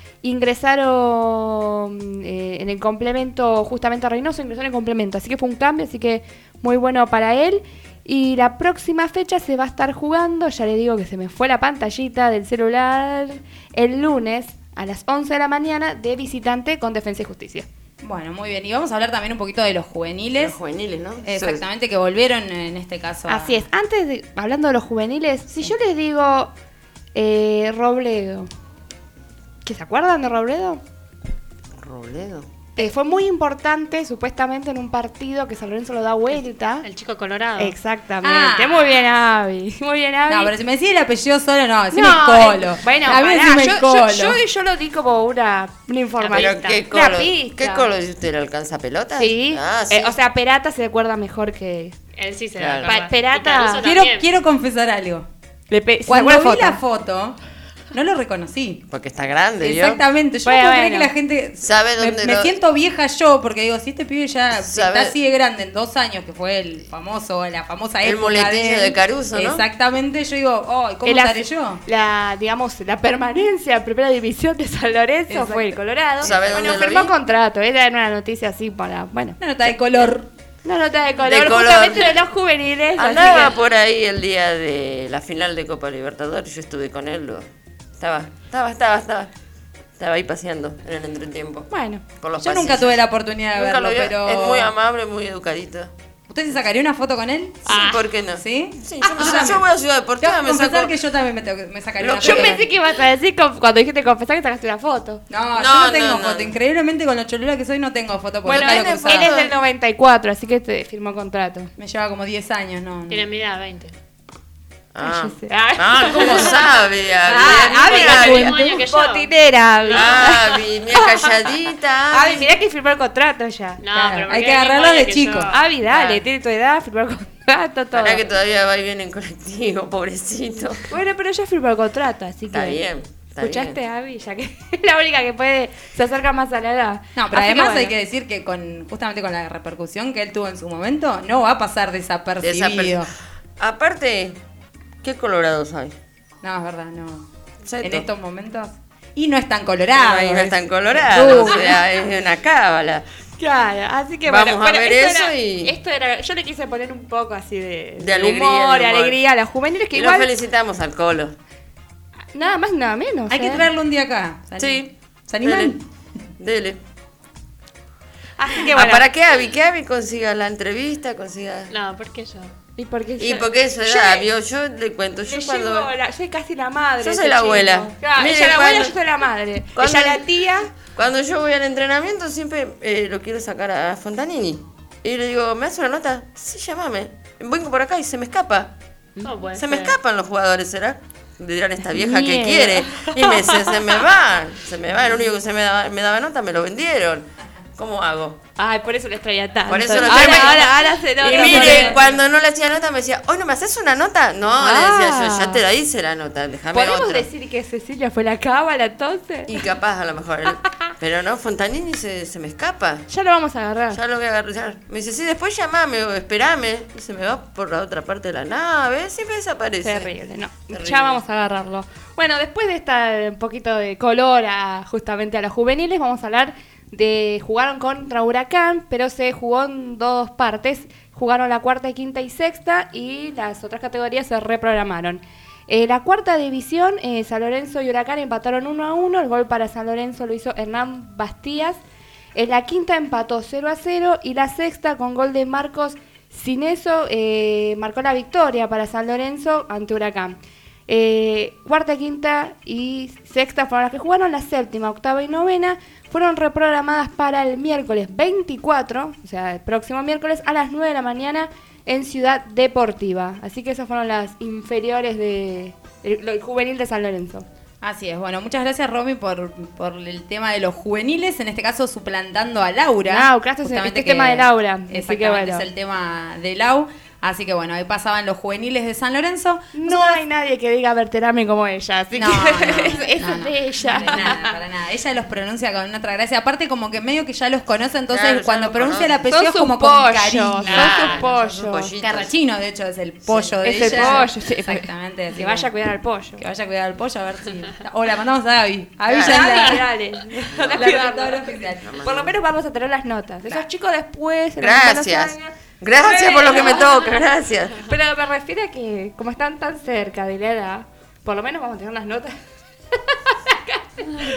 Ingresaron en el complemento, justamente Reynoso ingresó en el complemento, así que fue un cambio, así que muy bueno para él. Y la próxima fecha se va a estar jugando, ya le digo que se me fue la pantallita del celular, el lunes a las 11 de la mañana de visitante con Defensa y Justicia. Bueno, muy bien. Y vamos a hablar también un poquito de los juveniles. Los juveniles, ¿no? Exactamente, que volvieron en este caso. Así es, antes de, hablando de los juveniles, si yo les digo Robledo, ¿que se acuerdan de Robledo? Robledo. fue muy importante, supuestamente, en un partido que San Lorenzo lo da vuelta. El chico colorado. Exactamente. Muy bien, Avi. Muy bien, Avi. No, pero si me decís el apellido solo, no, decime Colo. Bueno, a mí pará, decime Colo. yo lo di como una información. ¿Pero qué Una Colo? pista. ¿Qué Colo dice usted? ¿Le alcanza pelota? Sí. Ah, sí. O sea, Perata se acuerda mejor que... Él sí se Claro. da. Perata- Quiero confesar algo. ¿se Cuando acuerda vi la foto, no lo reconocí. Porque está grande, ¿vio? Exactamente, yo Bueno, no puedo creer bueno. que la gente... ¿Sabe dónde me lo- siento vieja yo, porque digo, si este pibe ya ¿Sabe? está así de grande en 2 años, que fue la famosa El época muletillo él, de Caruso, ¿no? Exactamente, yo digo, oh, ¿cómo El estaré yo? digamos, la permanencia en primera división de San Lorenzo Exacto. fue el Colorado. ¿Sabe Bueno, dónde lo firmó vi? contrato. Era una noticia así para, bueno, Una nota de color. una nota de color, De color. justamente de los juveniles. así Andaba que- por ahí el día de la final de Copa Libertadores, yo estuve con él. Estaba ahí paseando en el entretiempo. Bueno, Por los Yo nunca pasillos. tuve la oportunidad de Nunca verlo, lo vi. pero... Es muy amable, muy educadito. ¿Usted se sacaría una foto con él? Sí, ¿por qué no? ¿Sí? Sí, Ah, yo voy a Ciudad Tengo Deportiva, que me confesar saco... que yo también me sacaría Lo- una yo foto. pensé que ibas a decir cuando dijiste confesar que sacaste una foto. No, yo No, no tengo no, foto. no. Increíblemente con lo cholula que soy no tengo foto. Porque Bueno, nunca él, lo él cruzaba. es del 94, así que te firmó contrato. Me lleva como 10 años, no. Tiene mi edad, 20. Ah, Cállese. ¿cómo sabe? Avi, el Avi, mismo año que yo. botinera, Avi. Mira calladita. Avi, mirá que firmó el contrato ya. No, Claro, pero hay porque que es el agarrarlo mismo año de que chico. yo. Avi, dale, Claro. tiene tu edad, firmó el contrato, todo. Para que todavía va y viene en colectivo, pobrecito. Bueno, pero ya firmó el contrato, así Está que... bien. Está ¿Escuchaste, bien. Avi? Ya que es la única que se acerca más a la edad. No, pero Así además bueno. hay que decir que justamente con la repercusión que él tuvo en su momento, no va a pasar desapercibido. Aparte, ¿qué colorados hay? No, es verdad, no. Seto. En estos momentos. Y no es tan colorado. No, y no es tan colorado, o sea, es una cábala. Claro, así que Vamos bueno, a ver esto eso era- y- Esto era, yo le quise poner un poco así de alegría, humor, de de humor. alegría a las juveniles que Y igual lo felicitamos al Colo. nada más nada menos. Hay que traerlo un día acá. Sí. ¿Se animan? Dele. Así que bueno. ¿Para qué Abby consiga la entrevista? Consiga... No, ¿por qué yo? ¿Y por qué Y yo- porque eso yo edad, le- vio, yo le cuento, yo le cuando... llevo soy casi la madre. Yo de soy este la chico. abuela. Claro, Mire, ella la abuela, cuando- yo soy la madre. cuando- Ella la tía. Cuando yo voy al entrenamiento siempre lo quiero sacar a Fontanini. Y le digo, ¿me hace una nota? Sí, llámame. Vengo por acá y se me escapa. No puede Se me ser. escapan los jugadores, ¿será? Dirán esta vieja que Miedo. quiere. Y se me van. Se me va. El único que me daba nota me lo vendieron. ¿Cómo hago? Ay, por eso les traía tanto. Por eso lo ahora, traía. ahora se nota. Y mire, cuando no le hacía nota me decía, ¿hoy no me haces una nota? No, le decía yo, ya te la hice la nota, déjame ¿Podemos otra. decir que Cecilia fue la cábala entonces? Y capaz a lo mejor. Pero no, Fontanini se me escapa. Ya lo vamos a agarrar. Ya lo voy a agarrar. Me dice, sí, después llamame o esperame. Y se me va por la otra parte de la nave, siempre desaparece. Terrible, no. Terrible. Ya vamos a agarrarlo. Bueno, después de un poquito de color justamente a los juveniles, vamos a hablar jugaron contra Huracán, pero se jugó en 2 partes. Jugaron la cuarta, quinta y sexta y las otras categorías se reprogramaron. La cuarta división, San Lorenzo y Huracán empataron 1-1. El gol para San Lorenzo lo hizo Hernán Bastías. En la quinta empató 0-0 y la sexta con gol de Marcos Cineso marcó la victoria para San Lorenzo ante Huracán. Cuarta, quinta y sexta fueron las que jugaron. La séptima, octava y novena fueron reprogramadas para el miércoles 24, o sea, el próximo miércoles a las 9 de la mañana en Ciudad Deportiva. Así que esas fueron las inferiores del juvenil de San Lorenzo. Así es, bueno, muchas gracias Romy por el tema de los juveniles, en este caso suplantando a Laura. Claro, Justamente este es tema de Laura. Así Exactamente, que bueno. es el tema de Lau. Así que bueno, ahí pasaban los juveniles de San Lorenzo. No hay nadie que diga Berterame como ella, así No, que eso no, es de ella. Para nada, para nada. Ella los pronuncia con otra gracia. Aparte, como que medio que ya los conoce, entonces Claro, ya cuando los pronuncia el conoce. apellido es Sos como un con pollo, cariño. sos un Claro, pollo. sos un pollito. Carrachino, de hecho, es el pollo de Es el ella. pollo, sí. Exactamente. así Que vaya a cuidar al pollo. Que vaya a cuidar al pollo, a ver si... O la mandamos a Gaby. Gaby Claro. ya es Dale, la... dale. la redactora oficial. Por lo menos vamos a tener las notas. Esos Claro. chicos después. en Gracias. los años- Gracias por lo que me toca, gracias. Pero me refiero a que, como están tan cerca de la edad, por lo menos vamos a tener las notas.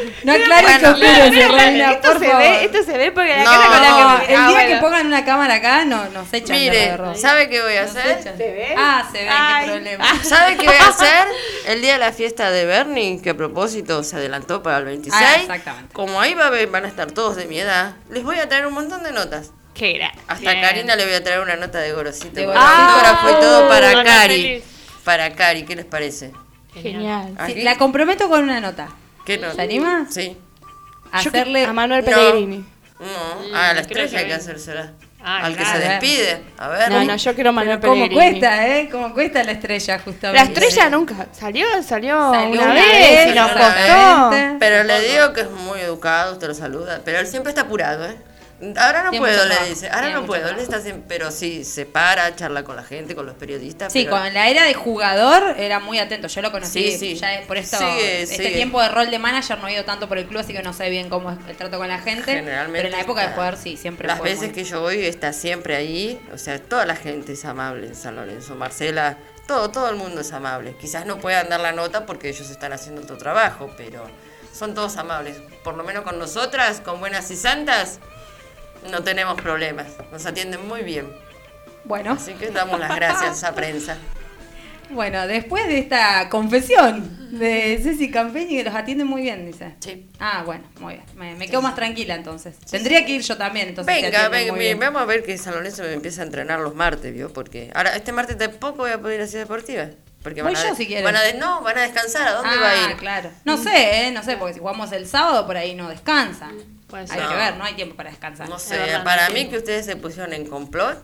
No aclares que Bueno, oscurece, Romina, por favor. Esto se ve porque la No, cara con la No, que... el día que bueno. pongan una cámara acá, nos echan de Mire, error. ¿sabe qué voy a Nos hacer? echan. ¿Se ve? Ah, se ve, Ay. qué problema. ¿Sabe qué voy a hacer? El día de la fiesta de Bernie, que a propósito se adelantó para el 26. Ah, exactamente. Como ahí van a estar todos de mi edad, les voy a traer un montón de notas. Qué gracia. Hasta a Karina le voy a traer una nota de Gorosito. De Porque Gorosito. ahora fue todo para Hola, Cari. feliz. Para Cari, ¿qué les parece? Genial. Sí, ¿Aquí? la comprometo con una nota. ¿Qué nota? ¿Se anima? Sí. Hacerle... A Manuel No. Pellegrini. No, a la creo estrella hay que que hacérsela. Ah, Al que claro. se despide. A ver. No, no, yo quiero a Manuel ¿Cómo Pellegrini. cuesta, ¿Cómo cuesta la estrella, justamente? La estrella nunca salió una una vez vez, y nos una costó. exactamente. Pero le digo que es muy educado, usted lo saluda. Pero él siempre está apurado, ¿eh? Ahora no Tiene puedo, mucho le trabajo, dice. Ahora tiene no mucho puedo. Él trabajo. está siempre, pero sí, se para, charla con la gente, con los periodistas. Sí, pero- con la era de jugador era muy atento. Yo lo conocí. Sí, sí. Ya por esto, Sigue, este sigue. tiempo de rol de manager no he ido tanto por el club, así que no sé bien cómo es el trato con la gente. Generalmente Pero en la época de está- jugador sí, siempre Las fue veces muy- que yo voy está siempre ahí, o sea, toda la gente es amable en San Lorenzo, Marcela, todo el mundo es amable. Quizás no puedan dar la nota porque ellos están haciendo otro trabajo, pero son todos amables. Por lo menos con nosotras, con buenas y santas, no tenemos problemas. Nos atienden muy bien. Bueno, Así que damos las gracias a prensa. bueno, después de esta confesión de Ceci Campeñi, que los atiende muy bien, dice. Sí. Ah, bueno, muy bien. Me quedo más tranquila entonces. Tendría que ir yo también, entonces. se Venga, atienden venga, muy miren, bien. vamos a ver que San Lorenzo me empieza a entrenar los martes, ¿vio? Porque ahora este martes tampoco voy a poder ir a Ciudad Deportiva. Porque Voy van a, yo, si quieren. van a descansar. ¿A dónde Ah, va a ir? claro. No sé, no sé, porque si jugamos el sábado por ahí no descansa. Puede Hay ser. que ver, no hay tiempo para descansar. No Es sé, verdad, para no mí entiendo. que ustedes se pusieron en complot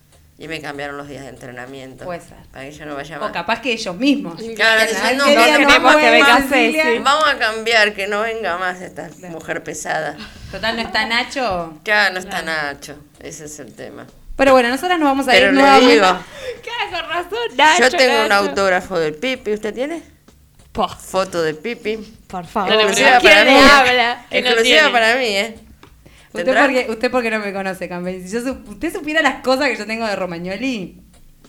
y me cambiaron los días de entrenamiento. Puede ser. Para que yo no vaya O más. capaz que ellos mismos. Claro, Que dicen, no, ¿qué día no no queremos que juega venga Cecilia? Ceci. Vamos a cambiar, que no venga más esta mujer pesada. Total, no está Nacho. Claro, no está Nacho, ese es el tema. Pero bueno, nosotras nos vamos a Pero ir le nuevamente. digo, Claro, con razón, Nacho. yo tengo un Nacho. autógrafo del Pipi, ¿usted tiene? Po, Foto de Pipi. por favor. Exclusiva ¿Quién para le mí. habla? Que no Exclusiva tiene. para mí, ¿eh? ¿Tendrá? Usted porque no me conoce, Campeñi. Si usted supiera las cosas que yo tengo de Romagnoli,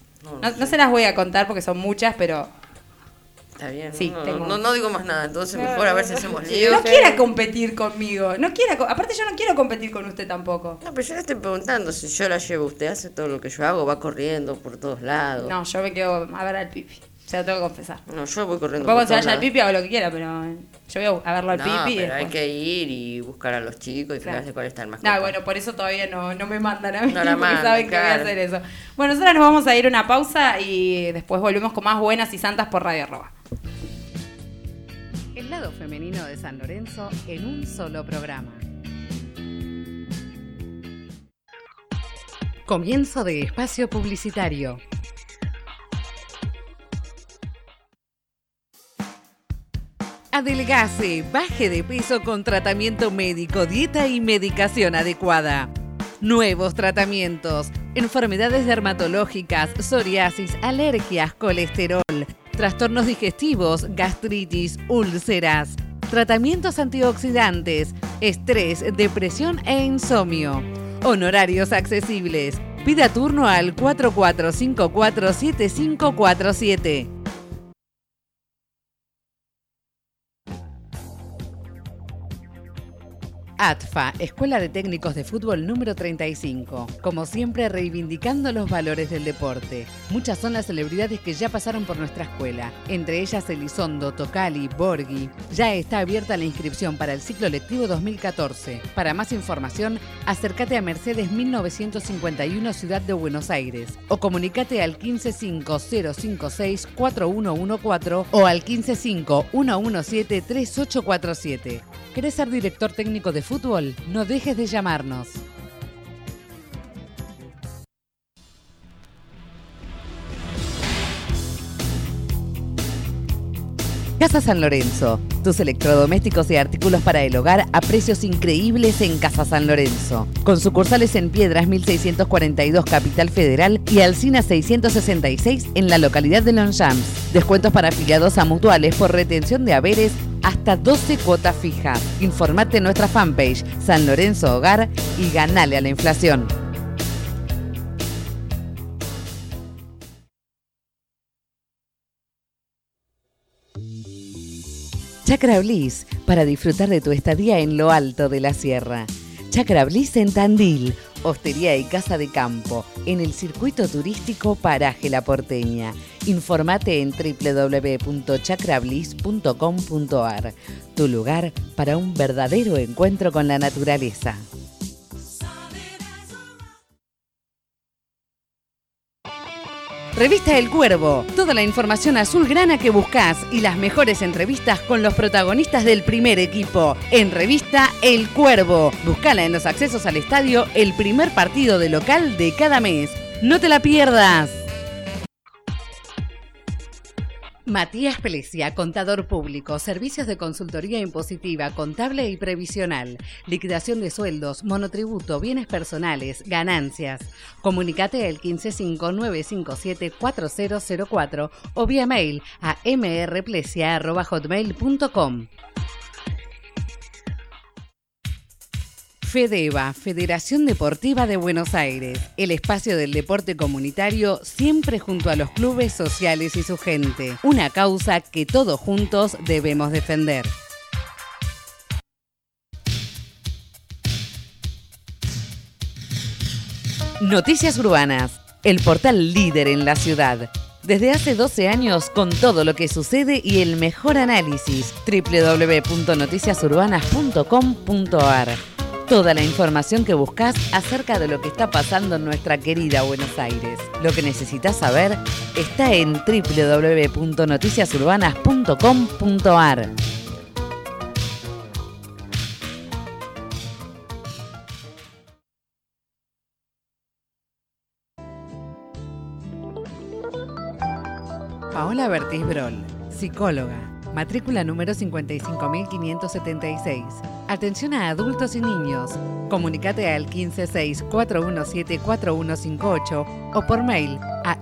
no se las voy a contar porque son muchas, pero Está bien, Sí, no, tengo. no digo más nada, entonces mejor a ver si hacemos lío. no quiera competir conmigo. No quiera, aparte yo no quiero competir con usted tampoco. No, pero yo le estoy preguntando si yo la llevo. Usted hace todo lo que yo hago, va corriendo por todos lados. No, yo me quedo a ver al Pipi. Se lo tengo que confesar. No, yo voy corriendo Después por cuando se todos vaya al lados. Pipi hago lo que quiera, pero yo voy a verlo al No, Pipi y pero hay después. que ir y buscar a los chicos y Claro. fijarse cuál está el más No, copado. bueno, por eso todavía no me mandan a mí, No la porque mandan, saben que voy a claro. hacer eso. Bueno, nosotros nos vamos a ir a una pausa y después volvemos con más buenas y santas por Radio Arroba. El lado femenino de San Lorenzo en un solo programa. Comienzo de espacio publicitario. Adelgace, baje de peso con tratamiento médico, dieta y medicación adecuada. Nuevos tratamientos, enfermedades dermatológicas, psoriasis, alergias, colesterol, trastornos digestivos, gastritis, úlceras, tratamientos antioxidantes, estrés, depresión e insomnio. Honorarios accesibles. Pida turno al 44547547. ATFA, Escuela de Técnicos de Fútbol número 35. Como siempre, reivindicando los valores del deporte. Muchas son las celebridades que ya pasaron por nuestra escuela. Entre ellas Elizondo, Tocali, Borghi. Ya está abierta la inscripción para el ciclo lectivo 2014. Para más información, acércate a Mercedes 1951, Ciudad de Buenos Aires. O comunícate al 155-056-4114 o al 155-117-3847. ¿Querés ser director técnico de fútbol? No dejes de llamarnos. Casa San Lorenzo. Tus electrodomésticos y artículos para el hogar a precios increíbles en Casa San Lorenzo. Con sucursales en Piedras 1642 Capital Federal y Alsina 666 en la localidad de Longchamps. Descuentos para afiliados a mutuales por retención de haberes hasta 12 cuotas fijas. Informate en nuestra fanpage San Lorenzo Hogar y ganale a la inflación. Chacra Bliss, para disfrutar de tu estadía en lo alto de la sierra. Chacra Bliss en Tandil, hostería y casa de campo, en el circuito turístico Paraje La Porteña. Informate en www.chacrabliss.com.ar, tu lugar para un verdadero encuentro con la naturaleza. Revista El Cuervo, toda la información azulgrana que buscas y las mejores entrevistas con los protagonistas del primer equipo. En Revista El Cuervo, búscala en los accesos al estadio, el primer partido de local de cada mes. ¡No te la pierdas! Matías Plesia, contador público, servicios de consultoría impositiva, contable y previsional, liquidación de sueldos, monotributo, bienes personales, ganancias. Comunicate al 155-957-4004 o vía mail a mrplesia@hotmail.com. FEDEVA, Federación Deportiva de Buenos Aires, el espacio del deporte comunitario siempre junto a los clubes sociales y su gente. Una causa que todos juntos debemos defender. Noticias Urbanas, el portal líder en la ciudad. Desde hace 12 años con todo lo que sucede y el mejor análisis. www.noticiasurbanas.com.ar. Toda la información que buscas acerca de lo que está pasando en nuestra querida Buenos Aires. Lo que necesitas saber está en www.noticiasurbanas.com.ar. Paola Bertis Brol, psicóloga. Matrícula número 55.576. Atención a adultos y niños. Comunicate al 156-417-4158 o por mail a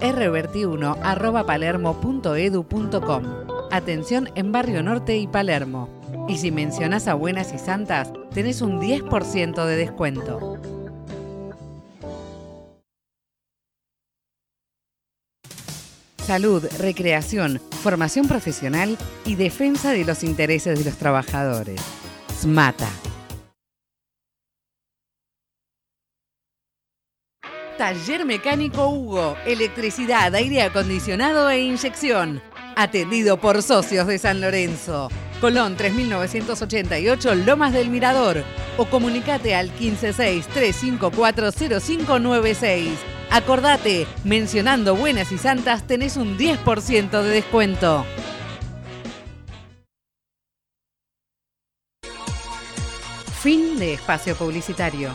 rberti1@palermo.edu.com. Atención en Barrio Norte y Palermo. Y si mencionás a Buenas y Santas, tenés un 10% de descuento. Salud, recreación, formación profesional y defensa de los intereses de los trabajadores. SMATA. Taller Mecánico Hugo, electricidad, aire acondicionado e inyección. Atendido por socios de San Lorenzo. Colón 3988, Lomas del Mirador. O comunicate al 156-354-0596. Acordate, mencionando Buenas y Santas tenés un 10% de descuento. Fin de espacio publicitario.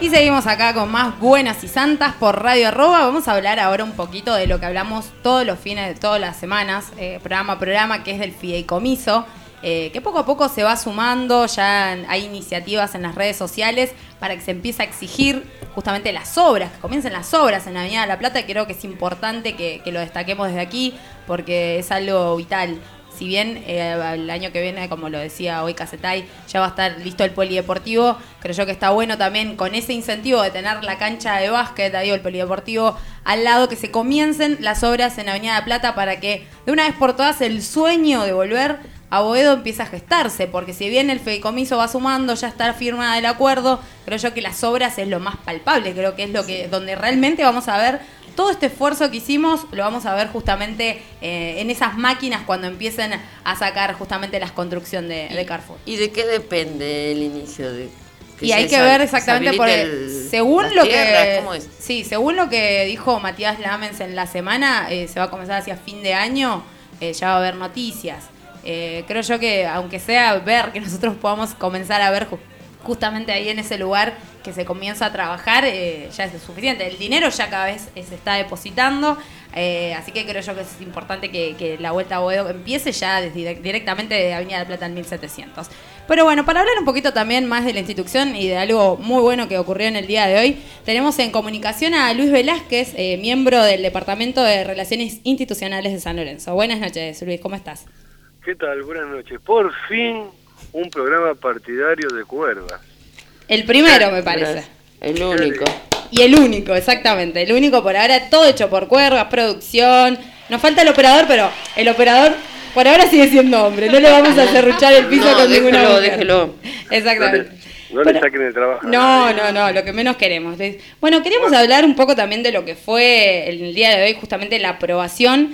Y seguimos acá con más Buenas y Santas por Radio Arroba. Vamos a hablar ahora un poquito de lo que hablamos todos los fines de todas las semanas, programa a programa, que es del fideicomiso, que poco a poco se va sumando. Ya hay iniciativas en las redes sociales para que se empiece a exigir justamente las obras, que comiencen las obras en la Avenida de La Plata. Creo que es importante que lo destaquemos desde aquí porque es algo vital. Si bien el año que viene, como lo decía hoy Casetay, ya va a estar listo el polideportivo, creo yo que está bueno también con ese incentivo de tener la cancha de básquet, ahí el polideportivo al lado, que se comiencen las obras en Avenida de Plata para que de una vez por todas el sueño de volver a Boedo empiece a gestarse, porque si bien el fideicomiso va sumando, ya está firmada el acuerdo, creo yo que las obras es lo más palpable, creo que es lo que donde realmente vamos a ver todo este esfuerzo que hicimos, lo vamos a ver justamente en esas máquinas cuando empiecen a sacar justamente la construcción de Carrefour. ¿Y de qué depende el inicio de? Y hay que ver exactamente según lo que ¿cómo es? Sí, según lo que dijo Matías Lamens en la semana, se va a comenzar hacia fin de año, ya va a haber noticias. Creo yo que aunque sea ver que nosotros podamos comenzar a ver justamente ahí en ese lugar que se comienza a trabajar, ya es suficiente. El dinero ya cada vez se está depositando, así que creo yo que es importante que la Vuelta a Boedo empiece ya directamente de Avenida de Plata en 1700. Pero bueno, para hablar un poquito también más de la institución y de algo muy bueno que ocurrió en el día de hoy, tenemos en comunicación a Luis Velázquez, miembro del Departamento de Relaciones Institucionales de San Lorenzo. Buenas noches, Luis, ¿cómo estás? ¿Qué tal? Buenas noches. Por fin un programa partidario de Cuervas. El primero, me parece. El único. Y el único, exactamente. El único por ahora, todo hecho por Cuervas, producción. Nos falta el operador, pero el operador por ahora sigue siendo hombre. No le vamos a serruchar el piso con ninguna mujer. Déjelo. Exactamente. No le saquen el trabajo. No, lo que menos queremos. Bueno, queríamos hablar un poco también de lo que fue el día de hoy, justamente la aprobación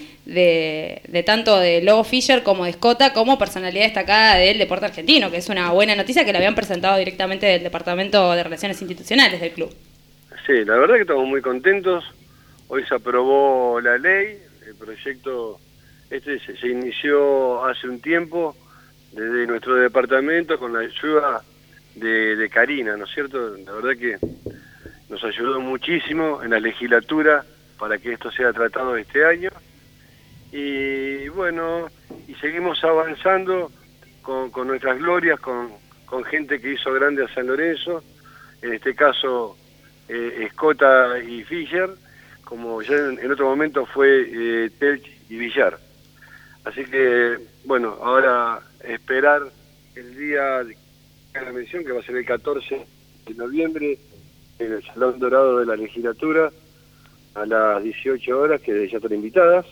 de tanto de Lobo Fischer como de Escota como personalidad destacada del deporte argentino, que es una buena noticia que la habían presentado directamente del Departamento de Relaciones Institucionales del club. Sí, la verdad que estamos muy contentos. Hoy se aprobó la ley, el proyecto se inició hace un tiempo desde nuestro departamento con la ayuda de Karina, ¿no es cierto? La verdad que nos ayudó muchísimo en la legislatura para que esto sea tratado este año. Y bueno, y seguimos avanzando con nuestras glorias, con gente que hizo grande a San Lorenzo, en este caso Escota y Fischer, como ya en otro momento fue Telch y Villar. Así que, bueno, ahora esperar el día de la mención, que va a ser el 14 de noviembre, en el Salón Dorado de la Legislatura, a las 18 horas, que ya están invitadas.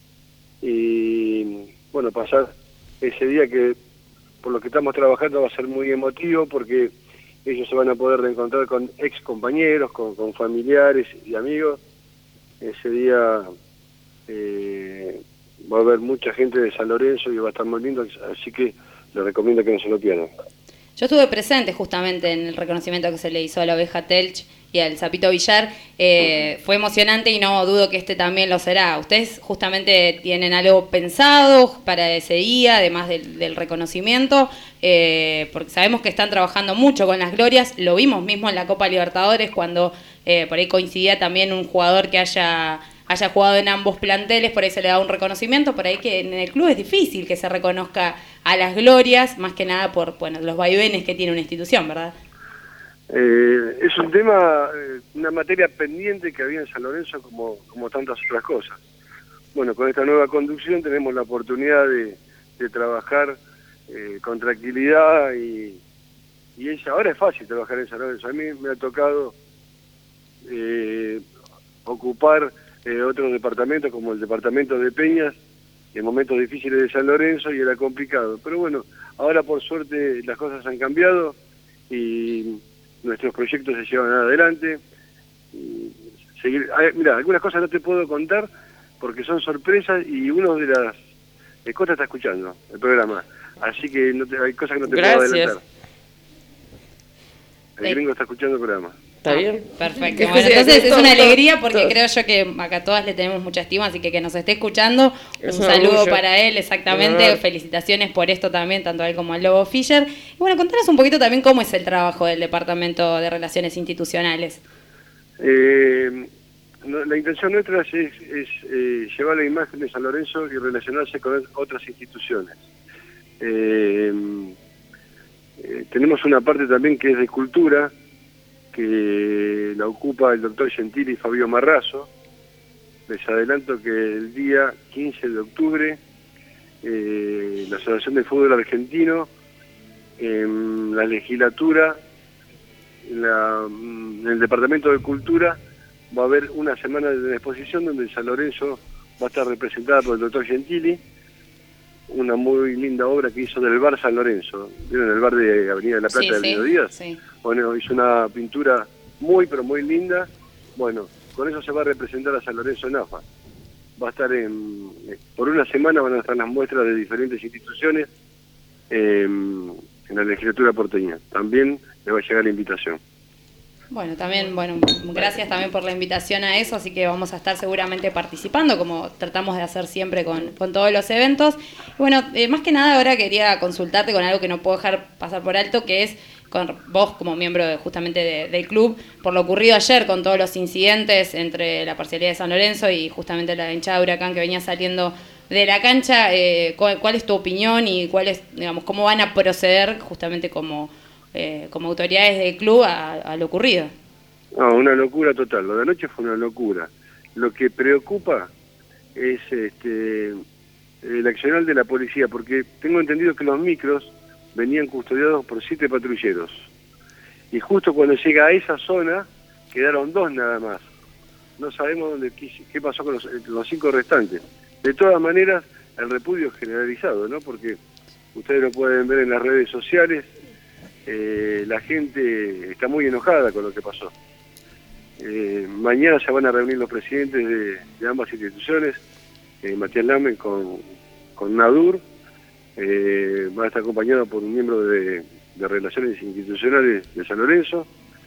Y bueno, pasar ese día que por lo que estamos trabajando va a ser muy emotivo, porque ellos se van a poder reencontrar con ex compañeros, con familiares y amigos. Ese día va a haber mucha gente de San Lorenzo y va a estar muy lindo, así que les recomiendo que no se lo pierdan. Yo estuve presente justamente en el reconocimiento que se le hizo a la oveja Telch y al Sapito Villar. Fue emocionante y no dudo que este también lo será. ¿Ustedes justamente tienen algo pensado para ese día, además del reconocimiento? Porque sabemos que están trabajando mucho con las glorias. Lo vimos mismo en la Copa Libertadores cuando por ahí coincidía también un jugador que haya jugado en ambos planteles, por ahí se le da un reconocimiento, por ahí que en el club es difícil que se reconozca a las glorias, más que nada por los vaivenes que tiene una institución, ¿verdad? Es un tema, una materia pendiente que había en San Lorenzo como tantas otras cosas. Bueno, con esta nueva conducción tenemos la oportunidad de trabajar con tranquilidad y ahora es fácil trabajar en San Lorenzo. A mí me ha tocado ocupar otros departamentos como el departamento de Peñas en momentos difíciles de San Lorenzo y era complicado, pero bueno, ahora por suerte las cosas han cambiado y nuestros proyectos se llevan adelante. Mira, algunas cosas no te puedo contar porque son sorpresas y uno de las Escota está escuchando el programa, así que hay cosas que no te puedo adelantar. El gringo está escuchando el programa. ¿Está bien? Perfecto. Bueno, entonces es una alegría porque creo yo que acá todas le tenemos mucha estima, así que nos esté escuchando, un saludo para él, exactamente. Felicitaciones por esto también, tanto a él como al Lobo Fischer. Y bueno, contanos un poquito también cómo es el trabajo del Departamento de Relaciones Institucionales. La intención nuestra es llevar la imagen de San Lorenzo y relacionarse con otras instituciones. Tenemos una parte también que es de cultura, que la ocupa el doctor Gentili y Fabio Marrazo. Les adelanto que el día 15 de octubre la Asociación de Fútbol Argentino, en la legislatura, en el Departamento de Cultura, va a haber una semana de exposición donde San Lorenzo va a estar representada por el doctor Gentili, una muy linda obra que hizo del bar San Lorenzo. ¿Vieron el bar de Avenida de la Plata del Mediodía? Sí. Bueno, hizo una pintura muy, pero muy linda. Bueno, con eso se va a representar a San Lorenzo en AFA. Va a estar por una semana van a estar las muestras de diferentes instituciones en la legislatura porteña. También le va a llegar la invitación. Bueno, también, gracias también por la invitación a eso, así que vamos a estar seguramente participando, como tratamos de hacer siempre con todos los eventos. Bueno, más que nada ahora quería consultarte con algo que no puedo dejar pasar por alto, que es con vos como miembro justamente del club, por lo ocurrido ayer con todos los incidentes entre la parcialidad de San Lorenzo y justamente la hinchada de Huracán que venía saliendo de la cancha. ¿Cuál es tu opinión y cómo van a proceder justamente como autoridades del club a lo ocurrido? No, una locura total. Lo de anoche fue una locura. Lo que preocupa es el accionar de la policía, porque tengo entendido que los micros venían custodiados por 7 patrulleros. Y justo cuando llega a esa zona, quedaron 2 nada más. No sabemos qué pasó con los 5 restantes. De todas maneras, el repudio es generalizado, ¿no? Porque ustedes lo pueden ver en las redes sociales. La gente está muy enojada con lo que pasó. Mañana se van a reunir los presidentes de ambas instituciones, Matías Lamen con Nadur, va a estar acompañado por un miembro de Relaciones Institucionales de San Lorenzo.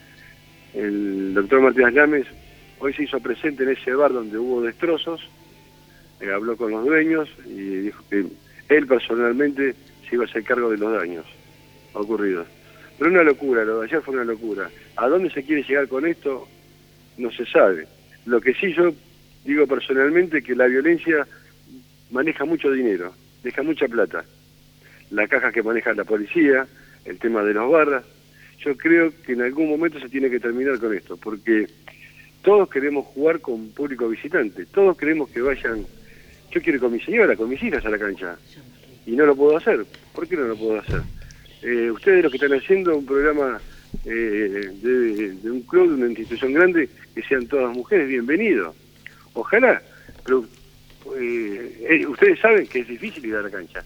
El doctor Matías Lames hoy se hizo presente en ese bar donde hubo destrozos, habló con los dueños y dijo que él personalmente se iba a hacer cargo de los daños ocurridos. Pero una locura, lo de ayer fue una locura. ¿A dónde se quiere llegar con esto? No se sabe. Lo que sí yo digo personalmente que la violencia maneja mucho dinero, deja mucha plata. La caja que maneja la policía, el tema de los barras. Yo creo que en algún momento se tiene que terminar con esto, porque todos queremos jugar con público visitante, todos queremos que vayan. Yo quiero ir con mi señora, con mis hijas a la cancha, y no lo puedo hacer. ¿Por qué no lo puedo hacer? Ustedes lo que están haciendo un programa de un club, de una institución grande, que sean todas mujeres, bienvenidos. Ojalá, pero ustedes saben que es difícil ir a la cancha.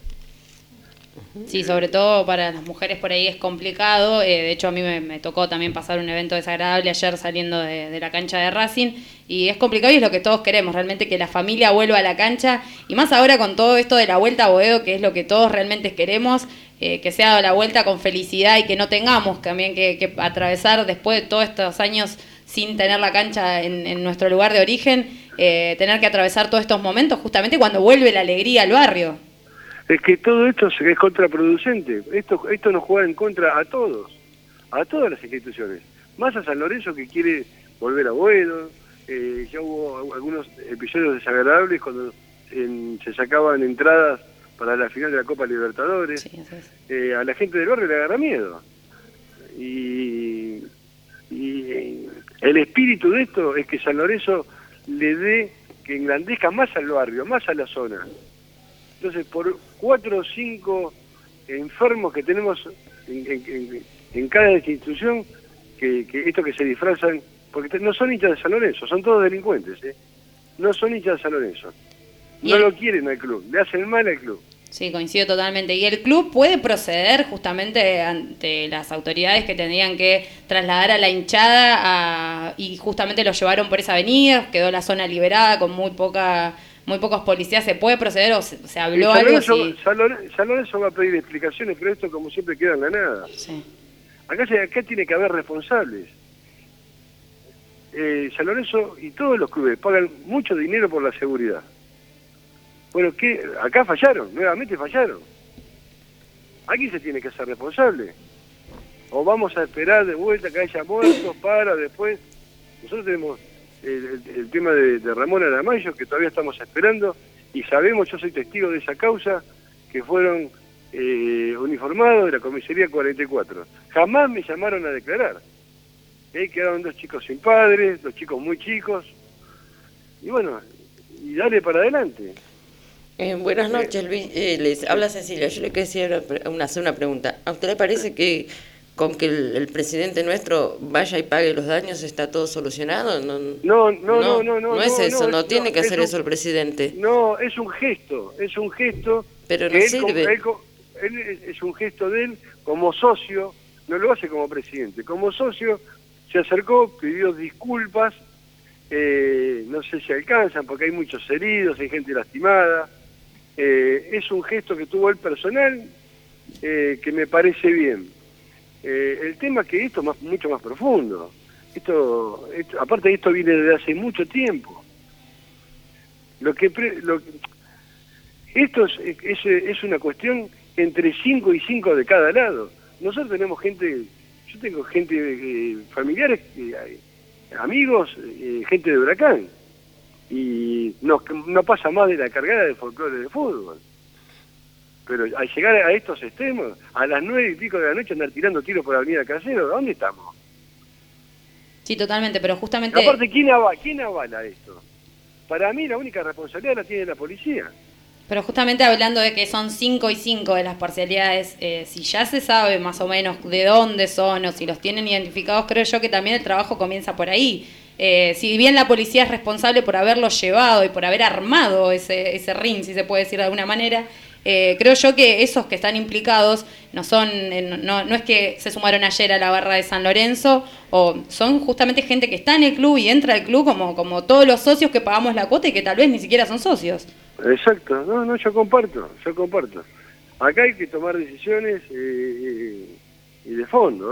Sí, sobre todo para las mujeres por ahí es complicado. De hecho, a mí me tocó también pasar un evento desagradable ayer saliendo de la cancha de Racing. Y es complicado y es lo que todos queremos, realmente que la familia vuelva a la cancha. Y más ahora con todo esto de la vuelta a Boedo, que es lo que todos realmente queremos, que sea la vuelta con felicidad y que no tengamos también que atravesar después de todos estos años sin tener la cancha en nuestro lugar de origen, tener que atravesar todos estos momentos justamente cuando vuelve la alegría al barrio. Es que todo esto es contraproducente. Esto nos juega en contra a todas las instituciones. Más a San Lorenzo, que quiere volver a Boedo. Ya hubo algunos episodios desagradables cuando se sacaban entradas para la final de la Copa Libertadores. Sí, a la gente del barrio le agarra miedo. Y el espíritu de esto es que San Lorenzo que engrandezca más al barrio, más a la zona. Entonces, por 4 o 5 enfermos que tenemos en cada institución, que esto que se disfrazan, porque no son hinchas de San Lorenzo, son todos delincuentes, no son hinchas de San Lorenzo. No lo quieren al club, le hacen mal al club. Sí, coincido totalmente. ¿Y el club puede proceder justamente ante las autoridades que tendrían que trasladar a la hinchada y justamente lo llevaron por esa avenida, quedó la zona liberada con muy pocos policías? ¿Se puede proceder o se habló algo así? San Lorenzo va a pedir explicaciones, pero esto como siempre queda en la nada. Sí. Acá tiene que haber responsables. San Lorenzo y todos los clubes pagan mucho dinero por la seguridad. Bueno, ¿qué? Acá fallaron, nuevamente fallaron. Aquí se tiene que hacer responsable. O vamos a esperar de vuelta que haya muertos para después. Nosotros tenemos el tema de Ramón Aramayo, que todavía estamos esperando, y sabemos, yo soy testigo de esa causa, que fueron uniformados de la comisaría 44. Jamás me llamaron a declarar. Quedaron 2 chicos sin padres, 2 chicos muy chicos, y bueno, y dale para adelante. Buenas noches, Luis. Les habla Cecilia. Yo le quería hacer una pregunta. ¿A usted le parece que con que el presidente nuestro vaya y pague los daños está todo solucionado? No es eso, no tiene que hacer eso el presidente. No, es un gesto. Pero no sirve. Él es un gesto de él como socio, no lo hace como presidente. Como socio se acercó, pidió disculpas, no sé si alcanzan porque hay muchos heridos, hay gente lastimada. Es un gesto que tuvo él personal que me parece bien. El tema es que esto es mucho más profundo. Aparte de esto viene desde hace mucho tiempo. Esto es una cuestión entre 5 y 5 de cada lado. Nosotros tenemos gente, yo tengo gente, familiares, amigos, gente de Huracán. Y no pasa más de la cargada del folclore de fútbol. Pero al llegar a estos extremos, a las 9 y pico de la noche andar tirando tiros por la avenida Casero, ¿dónde estamos? Sí, totalmente, pero justamente... Aparte, ¿quién avala esto? Para mí la única responsabilidad la tiene la policía. Pero justamente hablando de que son 5 y 5 de las parcialidades, si ya se sabe más o menos de dónde son o si los tienen identificados, creo yo que también el trabajo comienza por ahí. Si bien la policía es responsable por haberlos llevado y por haber armado ese ring, si se puede decir de alguna manera, creo yo que esos que están implicados no es que se sumaron ayer a la barra de San Lorenzo, o son justamente gente que está en el club y entra al club como todos los socios que pagamos la cuota y que tal vez ni siquiera son socios. Exacto, no, yo comparto. Acá hay que tomar decisiones y de fondo,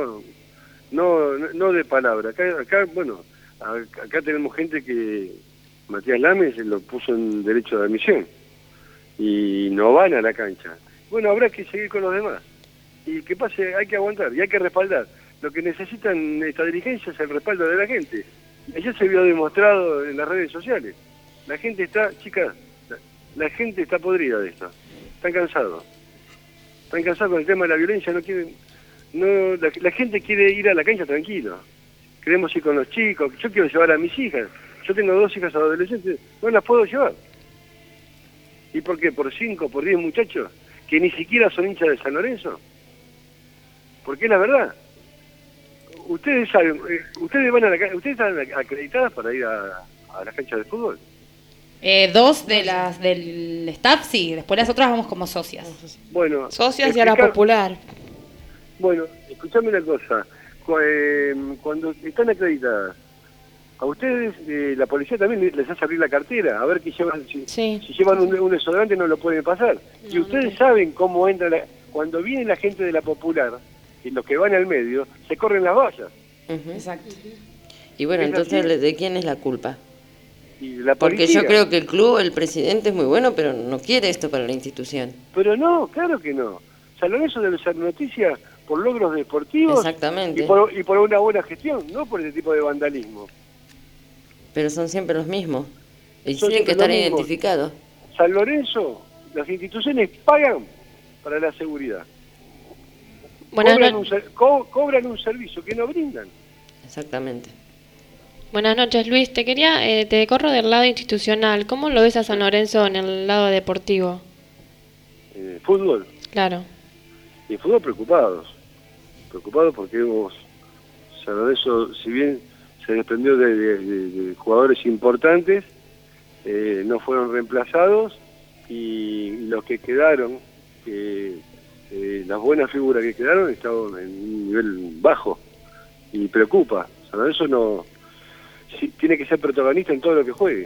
no de palabra. Acá tenemos gente que Matías Lames lo puso en derecho de admisión y no van a la cancha. Bueno, habrá que seguir con los demás. Y que pase, hay que aguantar y hay que respaldar. Lo que necesitan esta dirigencia es el respaldo de la gente. Y ayer se vio demostrado en las redes sociales. La gente está, chicas, la gente está podrida de esto. Están cansados con el tema de la violencia. La gente quiere ir a la cancha tranquilo. Queremos ir con los chicos. Yo quiero llevar a mis hijas. Yo tengo 2 hijas adolescentes. No las puedo llevar. ¿Y por qué? ¿Por 5, por 10 muchachos que ni siquiera son hinchas de San Lorenzo? Porque es la verdad. Ustedes saben, ustedes están acreditadas para ir a las canchas de fútbol. 2 de las del staff, sí. Después las otras vamos como socias. Bueno, socias y a la popular. Bueno, escuchame una cosa. Cuando están acreditadas, a ustedes la policía también les hace abrir la cartera, a ver qué llevan. Si llevan un desodorante no lo pueden pasar. Y ustedes saben cómo entra cuando viene la gente de la popular, y los que van al medio, se corren las vallas. Exacto. Y bueno, entonces, ¿de quién es la culpa? Y la Porque policía. yo creo que el club, el presidente es muy bueno, pero no quiere esto para la institución. Pero no, claro que no. San Lorenzo debe ser noticia por logros deportivos. Exactamente. Y por una buena gestión, no por ese tipo de vandalismo. Pero son siempre los mismos. Y Son tienen que siempre estar los mismos. identificados. San Lorenzo, las instituciones pagan para la seguridad. Cobran un servicio que no brindan. Exactamente. Buenas noches, Luis. Te corro del lado institucional. ¿Cómo lo ves a San Lorenzo en el lado deportivo? Fútbol. Claro. Y fútbol preocupados porque San Lorenzo, si bien se desprendió de jugadores importantes, no fueron reemplazados, y los que quedaron, las buenas figuras que quedaron estaban en un nivel bajo y preocupa. San Lorenzo tiene que ser protagonista en todo lo que juegue,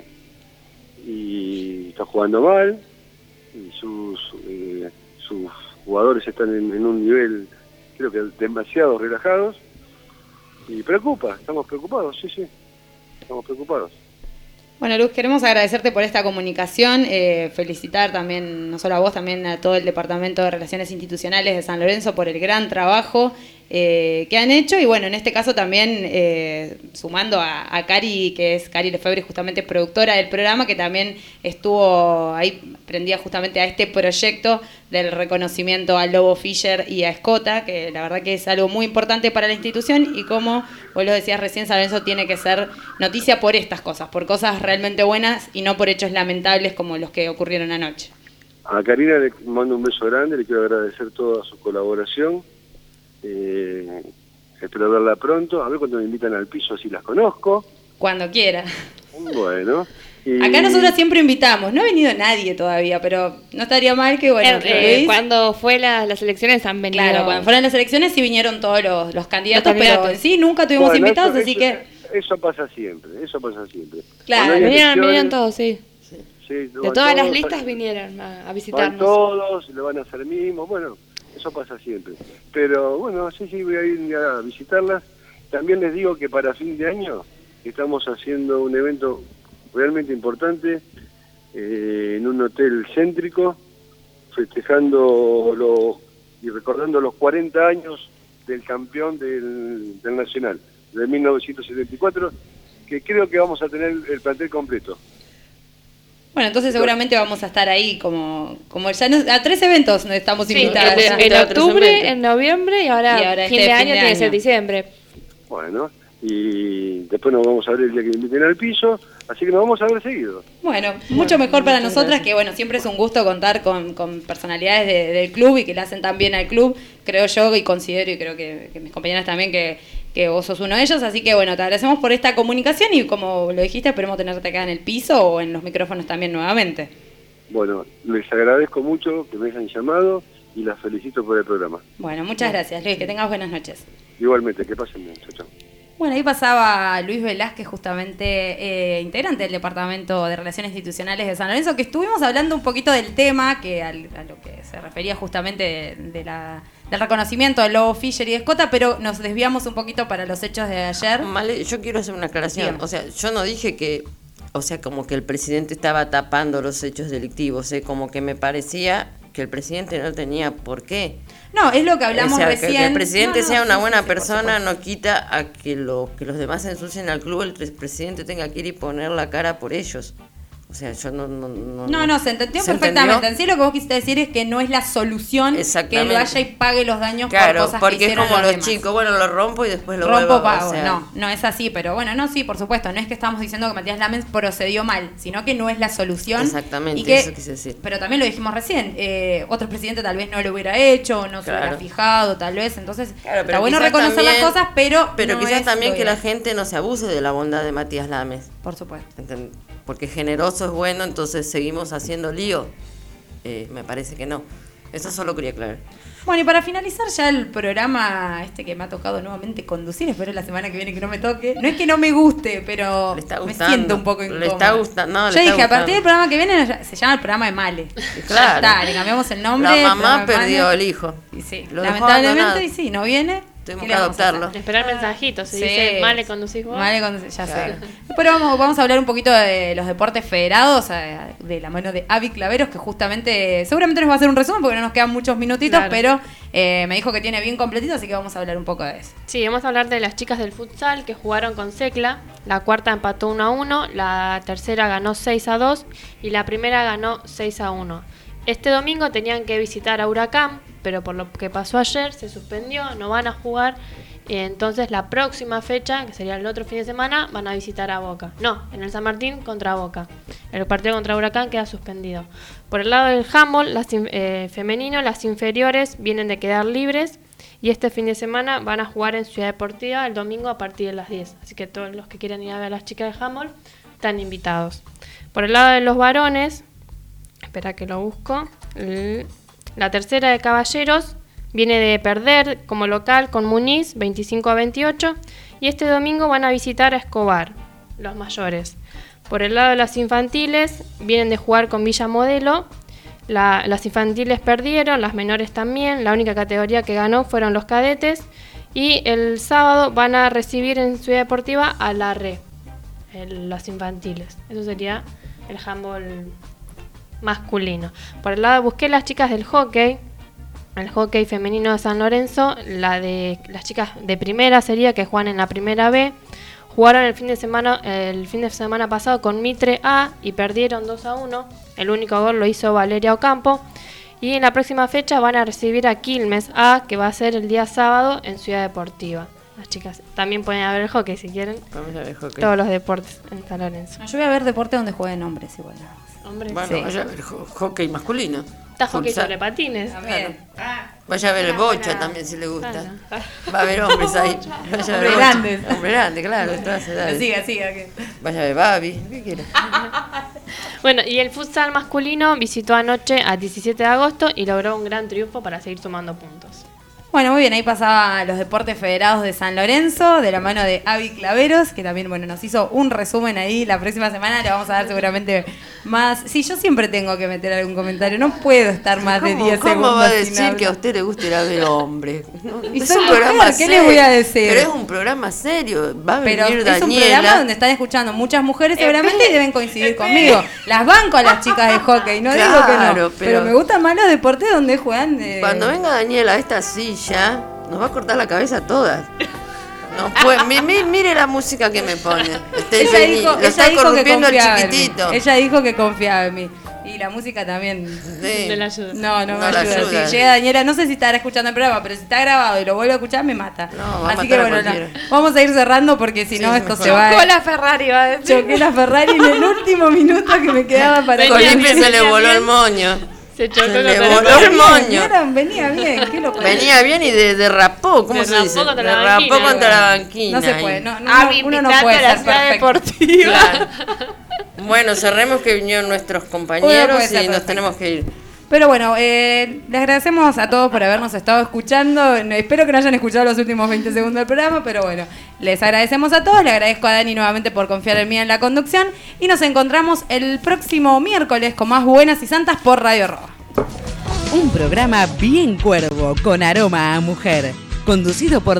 y está jugando mal, y sus jugadores están en un nivel, creo que demasiado relajados, y estamos preocupados, sí. estamos preocupados. Bueno, Luz, queremos agradecerte por esta comunicación, felicitar también, no solo a vos, también a todo el Departamento de Relaciones Institucionales de San Lorenzo por el gran trabajo que han hecho, y bueno, en este caso también sumando a Cari, que es Cari Lefebvre, justamente productora del programa, que también estuvo ahí prendida justamente a este proyecto del reconocimiento a Lobo Fischer y a Escota, que la verdad que es algo muy importante para la institución, y como vos lo decías recién, San Lorenzo tiene que ser noticia por estas cosas, por cosas realmente buenas y no por hechos lamentables como los que ocurrieron anoche. A Karina le mando un beso grande, le quiero agradecer toda su colaboración. Espero verla pronto, a ver cuando me invitan al piso, así las conozco. Cuando quiera. Bueno. Acá nosotros siempre invitamos, no ha venido nadie todavía, pero no estaría mal que, bueno, cuando fue las elecciones han venido. Claro, cuando fueron las elecciones sí vinieron todos los candidatos, pero sí, nunca tuvimos invitados, así que... Eso pasa siempre. Claro, vinieron todos, sí. Sí, de todas las listas vinieron a visitarnos. Van todos, le van a hacer mimos, bueno, eso pasa siempre. Pero bueno, sí, voy a ir a visitarlas. También les digo que para fin de año estamos haciendo un evento realmente importante en un hotel céntrico, festejando y recordando los 40 años del campeón del Nacional, de 1974, que creo que vamos a tener el plantel completo. Bueno, entonces seguramente vamos a estar ahí como ya a 3 eventos nos estamos invitados. En octubre, en noviembre y ahora fin de año tiene que ser diciembre. Bueno, y después nos vamos a ver el día que me inviten al piso, así que nos vamos a ver seguido. Bueno, mucho mejor para nosotras, que bueno, siempre es un gusto contar con personalidades del club y que le hacen tan bien al club, creo yo, y considero, y creo que mis compañeras también, que vos sos uno de ellos, así que bueno, te agradecemos por esta comunicación y como lo dijiste, esperemos tenerte acá en el piso o en los micrófonos también nuevamente. Bueno, les agradezco mucho que me hayan llamado y las felicito por el programa. Bueno, muchas gracias, Luis, que tengas buenas noches. Igualmente, que pasen bien, chao. Bueno, ahí pasaba Luis Velázquez, justamente integrante del Departamento de Relaciones Institucionales de San Lorenzo, que estuvimos hablando un poquito del tema, que a lo que se refería justamente del reconocimiento de Lobo Fischer y de Escota, pero nos desviamos un poquito para los hechos de ayer. Vale, yo quiero hacer una aclaración. Bien. O sea, yo no dije que, o sea, como que el presidente estaba tapando los hechos delictivos, como que me parecía que el presidente no tenía por qué. No, es lo que hablamos recién. Que el presidente sea una buena persona no quita a que los demás ensucien al club, el presidente tenga que ir y poner la cara por ellos. O sea, yo no, se entendió perfectamente. En sí lo que vos quisiste decir es que no es la solución que lo vaya y pague los daños por cosas que hicieron los demás. Claro, porque es como los chicos, bueno, lo rompo y después lo vuelvo pago. O sea, no es así, pero bueno, no, sí, por supuesto, no es que estamos diciendo que Matías Lamens procedió mal, sino que no es la solución. Exactamente, y que, eso quise decir. Pero también lo dijimos recién, otro presidente tal vez no lo hubiera hecho, o no se hubiera fijado, tal vez, entonces está bueno reconocer las cosas, pero no quizás también que la gente no se abuse de la bondad de Matías Lamens. Por supuesto. Porque generoso es bueno, entonces seguimos haciendo lío. Me parece que no. Eso solo quería aclarar. Bueno, y para finalizar ya el programa que me ha tocado nuevamente conducir, espero la semana que viene que no me toque. No es que no me guste, pero me siento un poco incómoda. Le está gustando. Yo dije, a partir del programa que viene se llama el programa de Male. Claro. Ya está, le cambiamos el nombre. La mamá perdió el hijo. Y sí, lamentablemente, y sí, no viene. Tuvimos que adoptarlo. Esperar mensajitos. Se dice, Male conducís vos. Male conducís, ya sé. Después vamos a hablar un poquito de los deportes federados, de la mano de Avi Claveros, que justamente, seguramente nos va a hacer un resumen porque no nos quedan muchos minutitos, pero me dijo que tiene bien completito, así que vamos a hablar un poco de eso. Sí, vamos a hablar de las chicas del futsal que jugaron con Secla. La cuarta empató 1-1, la tercera ganó 6-2 y la primera ganó 6-1. Este domingo tenían que visitar a Huracán, pero por lo que pasó ayer se suspendió, no van a jugar. Entonces la próxima fecha, que sería el otro fin de semana, van a visitar a Boca. No, en el San Martín contra Boca. El partido contra Huracán queda suspendido. Por el lado del handball femenino, las inferiores vienen de quedar libres y este fin de semana van a jugar en Ciudad Deportiva el domingo a partir de las 10. Así que todos los que quieran ir a ver a las chicas de handball están invitados. Por el lado de los varones, espera que lo busco. La tercera de Caballeros viene de perder como local con Muniz 25-28 y este domingo van a visitar a Escobar, los mayores. Por el lado de las infantiles vienen de jugar con Villa Modelo. Las infantiles perdieron, las menores también. La única categoría que ganó fueron los cadetes y el sábado van a recibir en Ciudad Deportiva a la RE. los infantiles. Eso sería el handball masculino. Por el lado busqué las chicas del hockey. El hockey femenino de San Lorenzo, las chicas de primera sería que juegan en la primera B. Jugaron el fin de semana pasado con Mitre A y perdieron 2-1. El único gol lo hizo Valeria Ocampo. Y en la próxima fecha van a recibir a Quilmes A, que va a ser el día sábado en Ciudad Deportiva. Las chicas también pueden ver el hockey si quieren. Vamos a ver hockey. Todos los deportes en San Lorenzo. Yo voy a ver deporte donde jueguen hombres igual. Hombre, Bueno, Sí. vaya a ver hockey masculino. está hockey Futsal. sobre patines. También. Vaya a ver el bocha también si le gusta. Va a haber hombres ahí. Vaya a ver Hombres bocha. grandes. Hombre grande, claro, de todas edades. Siga. Que... Vaya a ver Babi, ¿qué quiere? Bueno, y el futsal masculino visitó anoche a 17 de agosto y logró un gran triunfo para seguir sumando puntos. Bueno, muy bien, ahí pasaba los deportes federados de San Lorenzo, de la mano de Avi Claveros, que también, bueno, nos hizo un resumen ahí. La próxima semana le vamos a dar seguramente más. Sí, yo siempre tengo que meter algún comentario, no puedo estar más de 10 segundos. ¿Cómo va a sin decir hablar. que a usted le gusta ir a ver hombre? No, Y es soy un mujer, programa ¿qué le voy a decir? Pero es un programa serio. Va a Pero venir es un programa Daniela. donde están escuchando muchas mujeres seguramente y deben coincidir conmigo. Las banco a las chicas de hockey, no digo que Claro, no. Pero pero me gustan más los deportes donde juegan. Cuando venga Daniela a esta silla, nos va a cortar la cabeza a todas. No puede, mire la música que me pone. Lo está corrompiendo el chiquitito. Ella dijo que confiaba en mí. Y la música también. Sí. De la ayuda. No me No la ayuda. ayuda. Si llega Daniela, no sé si estará escuchando el programa, pero si está grabado y lo vuelvo a escuchar, me mata. No, va a Así matar que a bueno, cualquiera. vamos a ir cerrando porque si Sí, no es esto mejor. se va. Chocó la Ferrari, va a decir. Choqué la Ferrari en el último minuto que me quedaba para Venía Felipe bien, se le venía voló bien. el moño. Se chocó Se con le el voló teléfono. el moño. Venía bien, qué locura. Venía bien y derrapó, ¿cómo se Derrapó dice? contra la Derrapó banquina. contra la banquina. No se ahí. puede, no, Avi, uno no invitate puede a la ser ciudad perfecto. deportiva. Claro. Bueno, cerremos que vinieron nuestros Uno compañeros puede ser y nos perfecto. tenemos que ir. Pero bueno, les agradecemos a todos por habernos estado escuchando. Espero que no hayan escuchado los últimos 20 segundos del programa, pero bueno, les agradecemos a todos. Le agradezco a Dani nuevamente por confiar en mí en la conducción. Y nos encontramos el próximo miércoles con más Buenas y Santas por Radio Roa. Un programa bien cuervo, con aroma a mujer. Conducido por